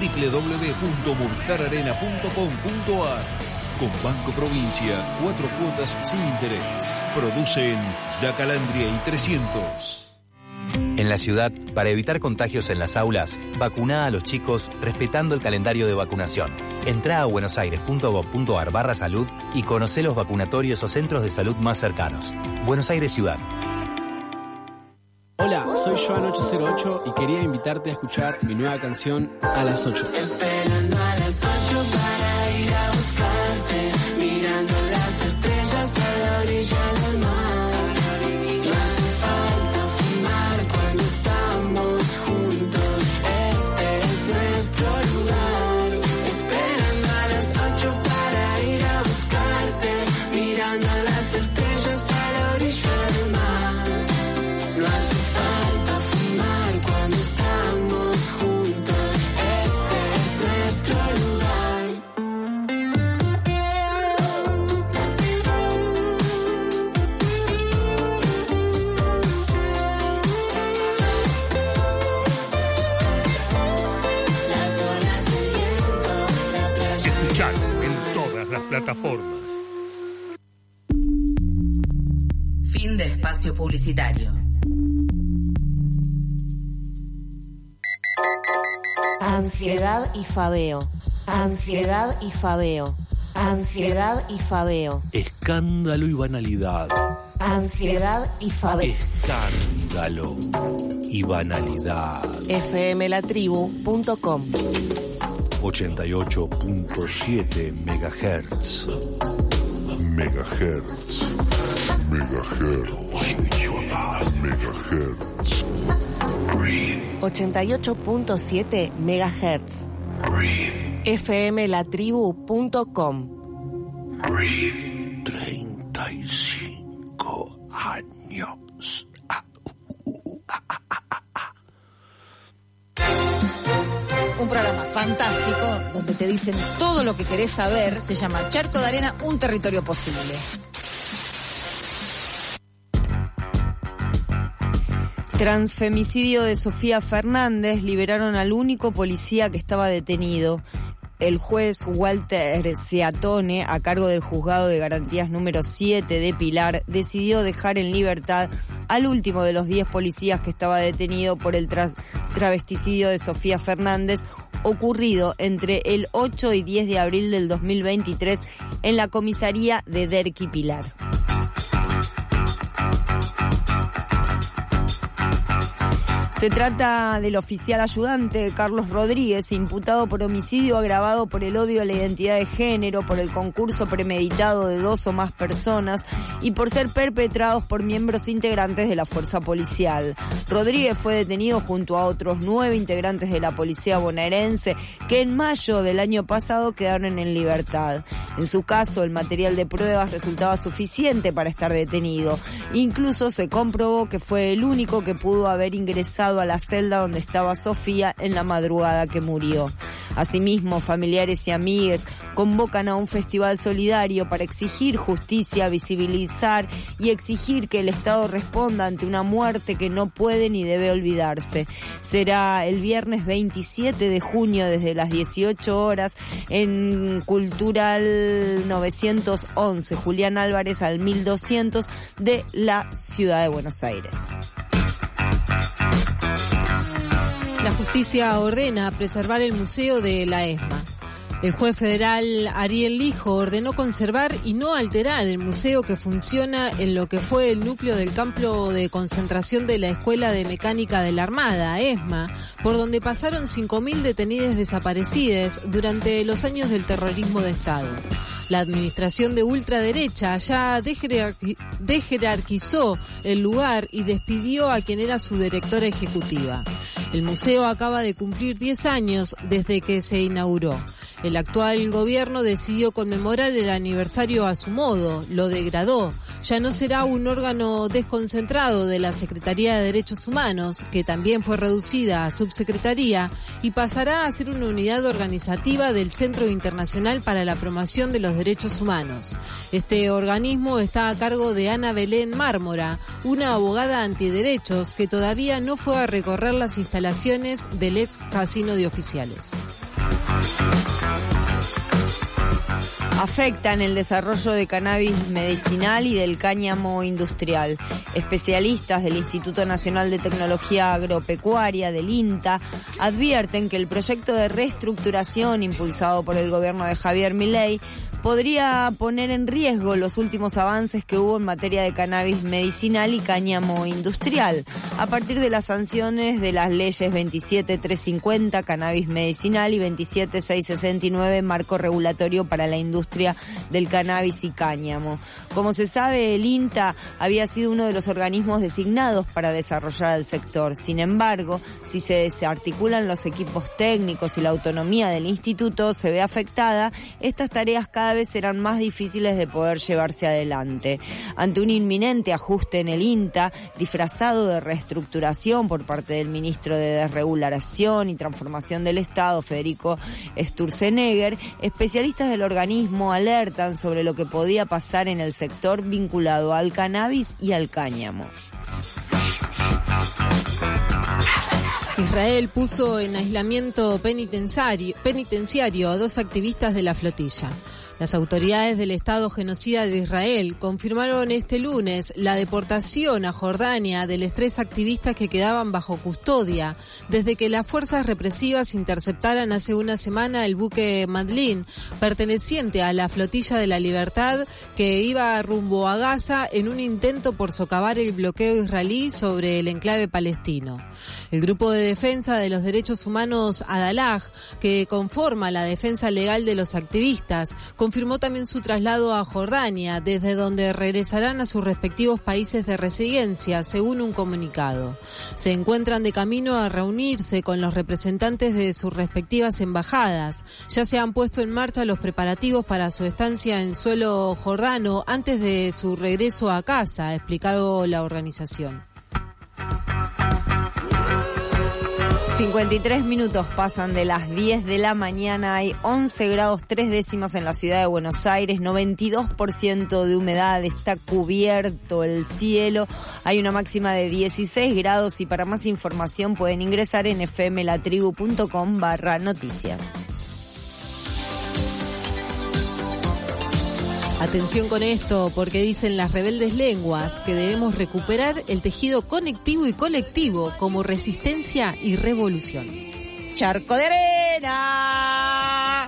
www.movistararena.com.ar. Con Banco Provincia, 4 cuotas sin interés. Producen La Calandria y 300. En la ciudad, para evitar contagios en las aulas, vacuná a los chicos respetando el calendario de vacunación. Entrá a buenosaires.gov.ar/salud y conocé los vacunatorios o centros de salud más cercanos. Buenos Aires Ciudad. Hola, soy Joan 808 y quería invitarte a escuchar mi nueva canción A las 8. Esperando a las 8 para ir a buscarte. Mirando las estrellas a la orilla del mar. No hace falta fumar cuando estamos juntos. Este es nuestro lugar. Esperando a las 8 para ir a buscarte. Mirando las estrellas a la orilla del mar. No hace falta fumar cuando estamos juntos. Este es nuestro lugar. Las olas del viento, la playa. Escuchalo en todas las plataformas. Fin de espacio publicitario. Ansiedad y fabeo. Ansiedad y fabeo. Ansiedad y fabeo. Escándalo y banalidad. Ansiedad y fabeo. Escándalo y banalidad. fmlatribu.com 88.7 MHz. Megahertz. 88.7 MHz. fmlatribu.com 35 años. Un programa fantástico donde te dicen todo lo que querés saber. Se llama Charco de Arena, un territorio posible. Transfemicidio de Sofía Fernández. Liberaron al único policía que estaba detenido. El juez Walter Seatone, a cargo del Juzgado de Garantías número 7 de Pilar, decidió dejar en libertad al último de los 10 policías que estaba detenido por el travesticidio de Sofía Fernández, ocurrido entre el 8 y 10 de abril del 2023 en la comisaría de Derqui Pilar. Se trata del oficial ayudante Carlos Rodríguez, imputado por homicidio agravado por el odio a la identidad de género, por el concurso premeditado de 2 o más personas y por ser perpetrados por miembros integrantes de la fuerza policial. Rodríguez fue detenido junto a otros 9 integrantes de la policía bonaerense que en mayo del año pasado quedaron en libertad. En su caso, el material de pruebas resultaba suficiente para estar detenido. Incluso se comprobó que fue el único que pudo haber ingresado a la celda donde estaba Sofía en la madrugada que murió. Asimismo, familiares y amigues convocan a un festival solidario para exigir justicia, visibilizar y exigir que el Estado responda ante una muerte que no puede ni debe olvidarse. Será el viernes 27 de junio desde las 18 horas en Cultural 911, Julián Álvarez al 1200 de la ciudad de Buenos Aires. La justicia ordena preservar el museo de la ESMA. El juez federal Ariel Lijo ordenó conservar y no alterar el museo que funciona en lo que fue el núcleo del campo de concentración de la Escuela de Mecánica de la Armada, ESMA, por donde pasaron 5.000 detenidos desaparecidos durante los años del terrorismo de Estado. La administración de ultraderecha ya desjerarquizó el lugar y despidió a quien era su directora ejecutiva. El museo acaba de cumplir 10 años desde que se inauguró. El actual gobierno decidió conmemorar el aniversario a su modo, lo degradó. Ya no será un órgano desconcentrado de la Secretaría de Derechos Humanos, que también fue reducida a subsecretaría, y pasará a ser una unidad organizativa del Centro Internacional para la Promoción de los Derechos Humanos. Este organismo está a cargo de Ana Belén Mármora, una abogada antiderechos que todavía no fue a recorrer las instalaciones del ex casino de Oficiales. Afectan el desarrollo de cannabis medicinal y del cáñamo industrial. Especialistas del Instituto Nacional de Tecnología Agropecuaria, del INTA, advierten que el proyecto de reestructuración impulsado por el gobierno de Javier Milei podría poner en riesgo los últimos avances que hubo en materia de cannabis medicinal y cáñamo industrial, a partir de las sanciones de las leyes 27.350, cannabis medicinal, y 27.669, marco regulatorio para la industria del cannabis y cáñamo. Como se sabe, el INTA había sido uno de los organismos designados para desarrollar el sector. Sin embargo, si se desarticulan los equipos técnicos y la autonomía del instituto se ve afectada, estas tareas cada vez serán más difíciles de poder llevarse adelante. Ante un inminente ajuste en el INTA, disfrazado de reestructuración por parte del ministro de Desregulación y Transformación del Estado, Federico Sturzenegger, especialistas del organismo alertan sobre lo que podía pasar en el sector vinculado al cannabis y al cáñamo. Israel puso en aislamiento penitenciario a 2 activistas de la flotilla. Las autoridades del Estado genocida de Israel confirmaron este lunes la deportación a Jordania de los 3 activistas que quedaban bajo custodia desde que las fuerzas represivas interceptaran hace una semana el buque Madlin, perteneciente a la Flotilla de la Libertad, que iba rumbo a Gaza en un intento por socavar el bloqueo israelí sobre el enclave palestino. El grupo de defensa de los derechos humanos Adalah, que conforma la defensa legal de los activistas, confirmó también su traslado a Jordania, desde donde regresarán a sus respectivos países de residencia, según un comunicado. Se encuentran de camino a reunirse con los representantes de sus respectivas embajadas. Ya se han puesto en marcha los preparativos para su estancia en suelo jordano antes de su regreso a casa, explicó la organización. 53 minutos pasan de las 10 de la mañana, hay 11 grados 3 décimas en la ciudad de Buenos Aires, 92% de humedad, está cubierto el cielo, hay una máxima de 16 grados y para más información pueden ingresar en fmlatribu.com/noticias. Atención con esto, porque dicen las rebeldes lenguas que debemos recuperar el tejido conectivo y colectivo como resistencia y revolución. Charco de arena.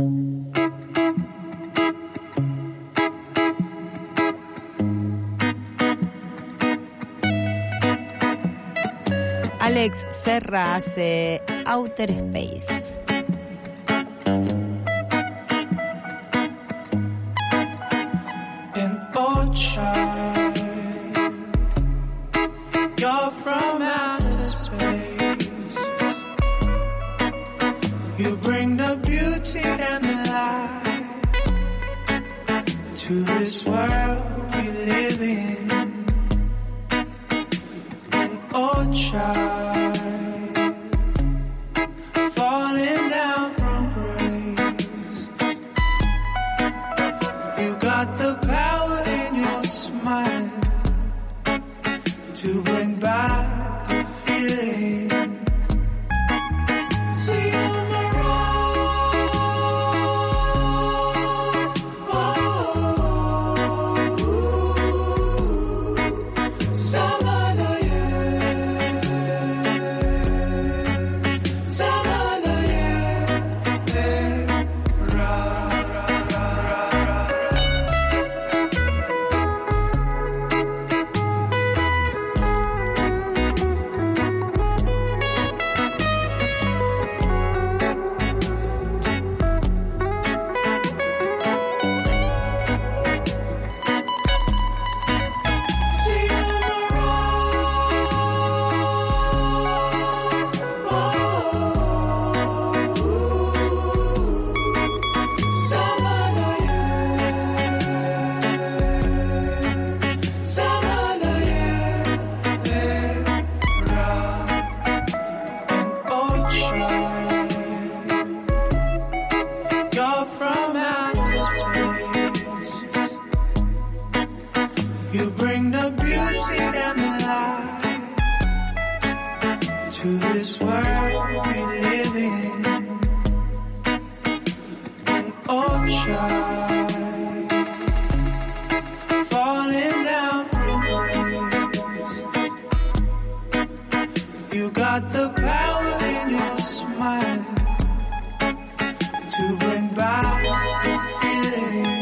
Alex Serra hace Outer Space. You're from outer space. You bring the beauty and the light to this world we live in. And oh child, falling down from bring back the feeling. See you on the road. Savannah, yeah. Savannah, yeah. You bring the beauty and the light to this world we live in. And oh, child, falling down from grace. You got the power in your smile to bring back the feeling.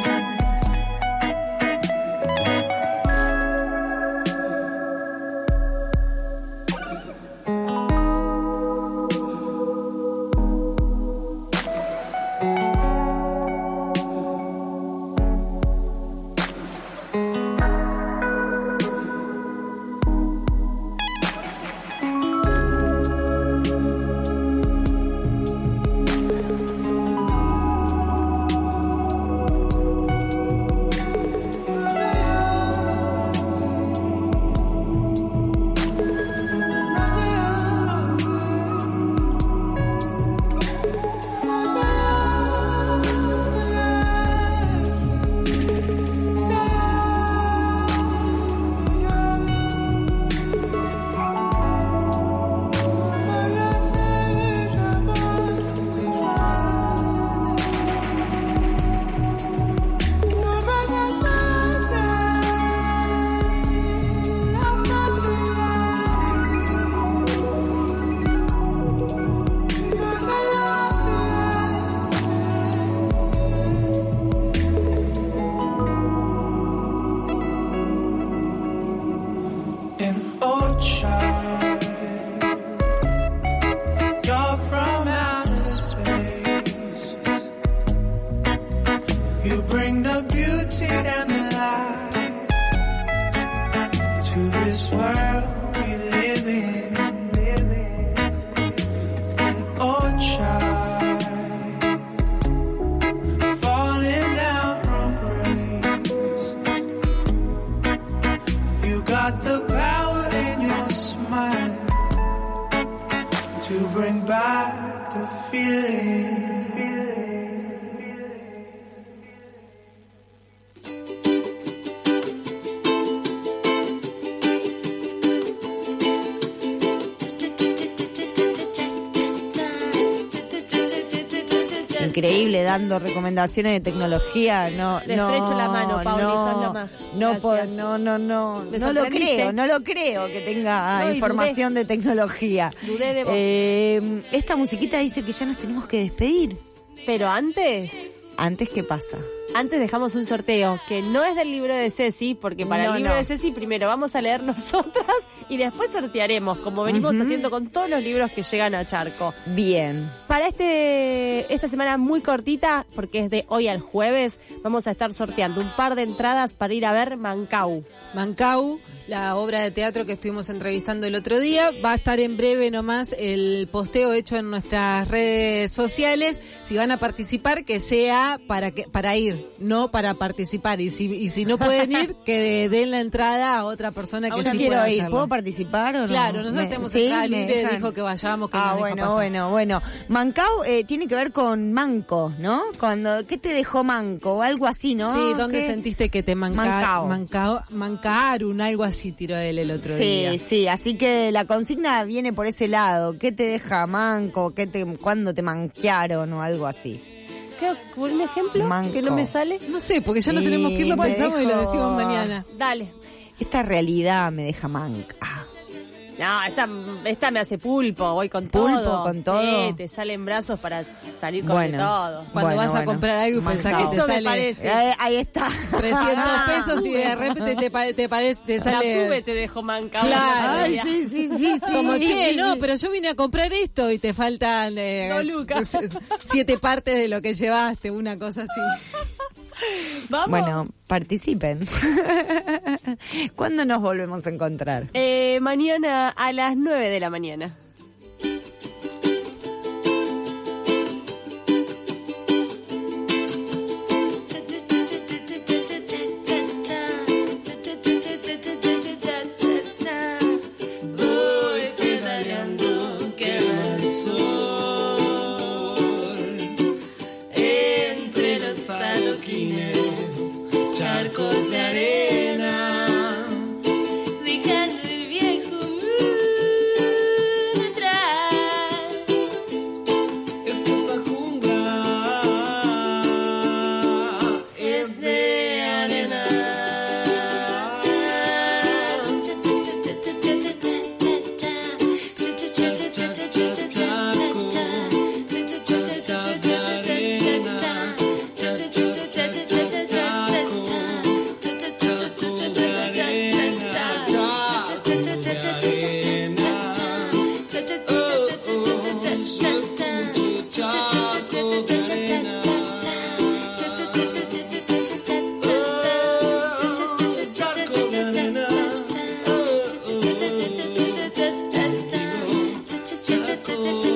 You bring the beauty and the light to this world we live in. And oh, child, falling down from grace. You got the power in your smile to bring back the feeling. Increíble, dando recomendaciones de tecnología. Te estrecho la mano, Pauli, sos lo más. No lo creo que tenga información de tecnología. Dudé de vos. Esta musiquita dice que ya nos tenemos que despedir. Pero antes, ¿qué pasa? Antes dejamos un sorteo que no es del libro de Ceci, porque para el libro de Ceci primero vamos a leer nosotras y después sortearemos, como venimos haciendo con todos los libros que llegan a Charco. Bien. Para esta semana muy cortita, porque es de hoy al jueves, vamos a estar sorteando un par de entradas para ir a ver Mancau. Mancau, la obra de teatro que estuvimos entrevistando el otro día. Va a estar en breve nomás el posteo hecho en nuestras redes sociales. Si van a participar, que sea para ir, no para participar. Y si no pueden ir, que den la entrada a otra persona que sí pueda hacerlo. ¿Puedo participar o no? Claro, nosotros tenemos entrada libre, dijo que vayamos, que nos deja pasar. Bueno. Mancao tiene que ver con manco, ¿no? ¿Qué te dejó manco? O algo así, ¿no? Sí, ¿dónde sentiste que te mancaron? Algo así tiró él el otro día. Sí, así que la consigna viene por ese lado. ¿Qué te deja manco? ¿Cuándo te manquearon o algo así? ¿Un ejemplo? Manco. ¿Que no me sale? No sé, porque ya no tenemos que ir, lo pensamos y lo decimos mañana. Dale. Esta realidad me deja manca. No, esta me hace pulpo, voy con ¿Pulpo todo. con todo? Sí, te salen brazos para salir con de todo. Cuando vas a comprar algo y pensás que te Eso sale... me parece. Ahí está. 300 pesos y de repente te sale... La sube te dejo manca. Claro. Ay, sí. Como, che, no, pero yo vine a comprar esto y te faltan 7 partes de lo que llevaste, una cosa así. Vamos. Bueno, participen. ¿Cuándo nos volvemos a encontrar? Mañana a las 9 de la mañana. Voy pedaleando, quema el sol entre los adoquines, charcos de arena, dejando el viejo mundo atrás. Esta jungla es de arena. Cha cha cha cha cha.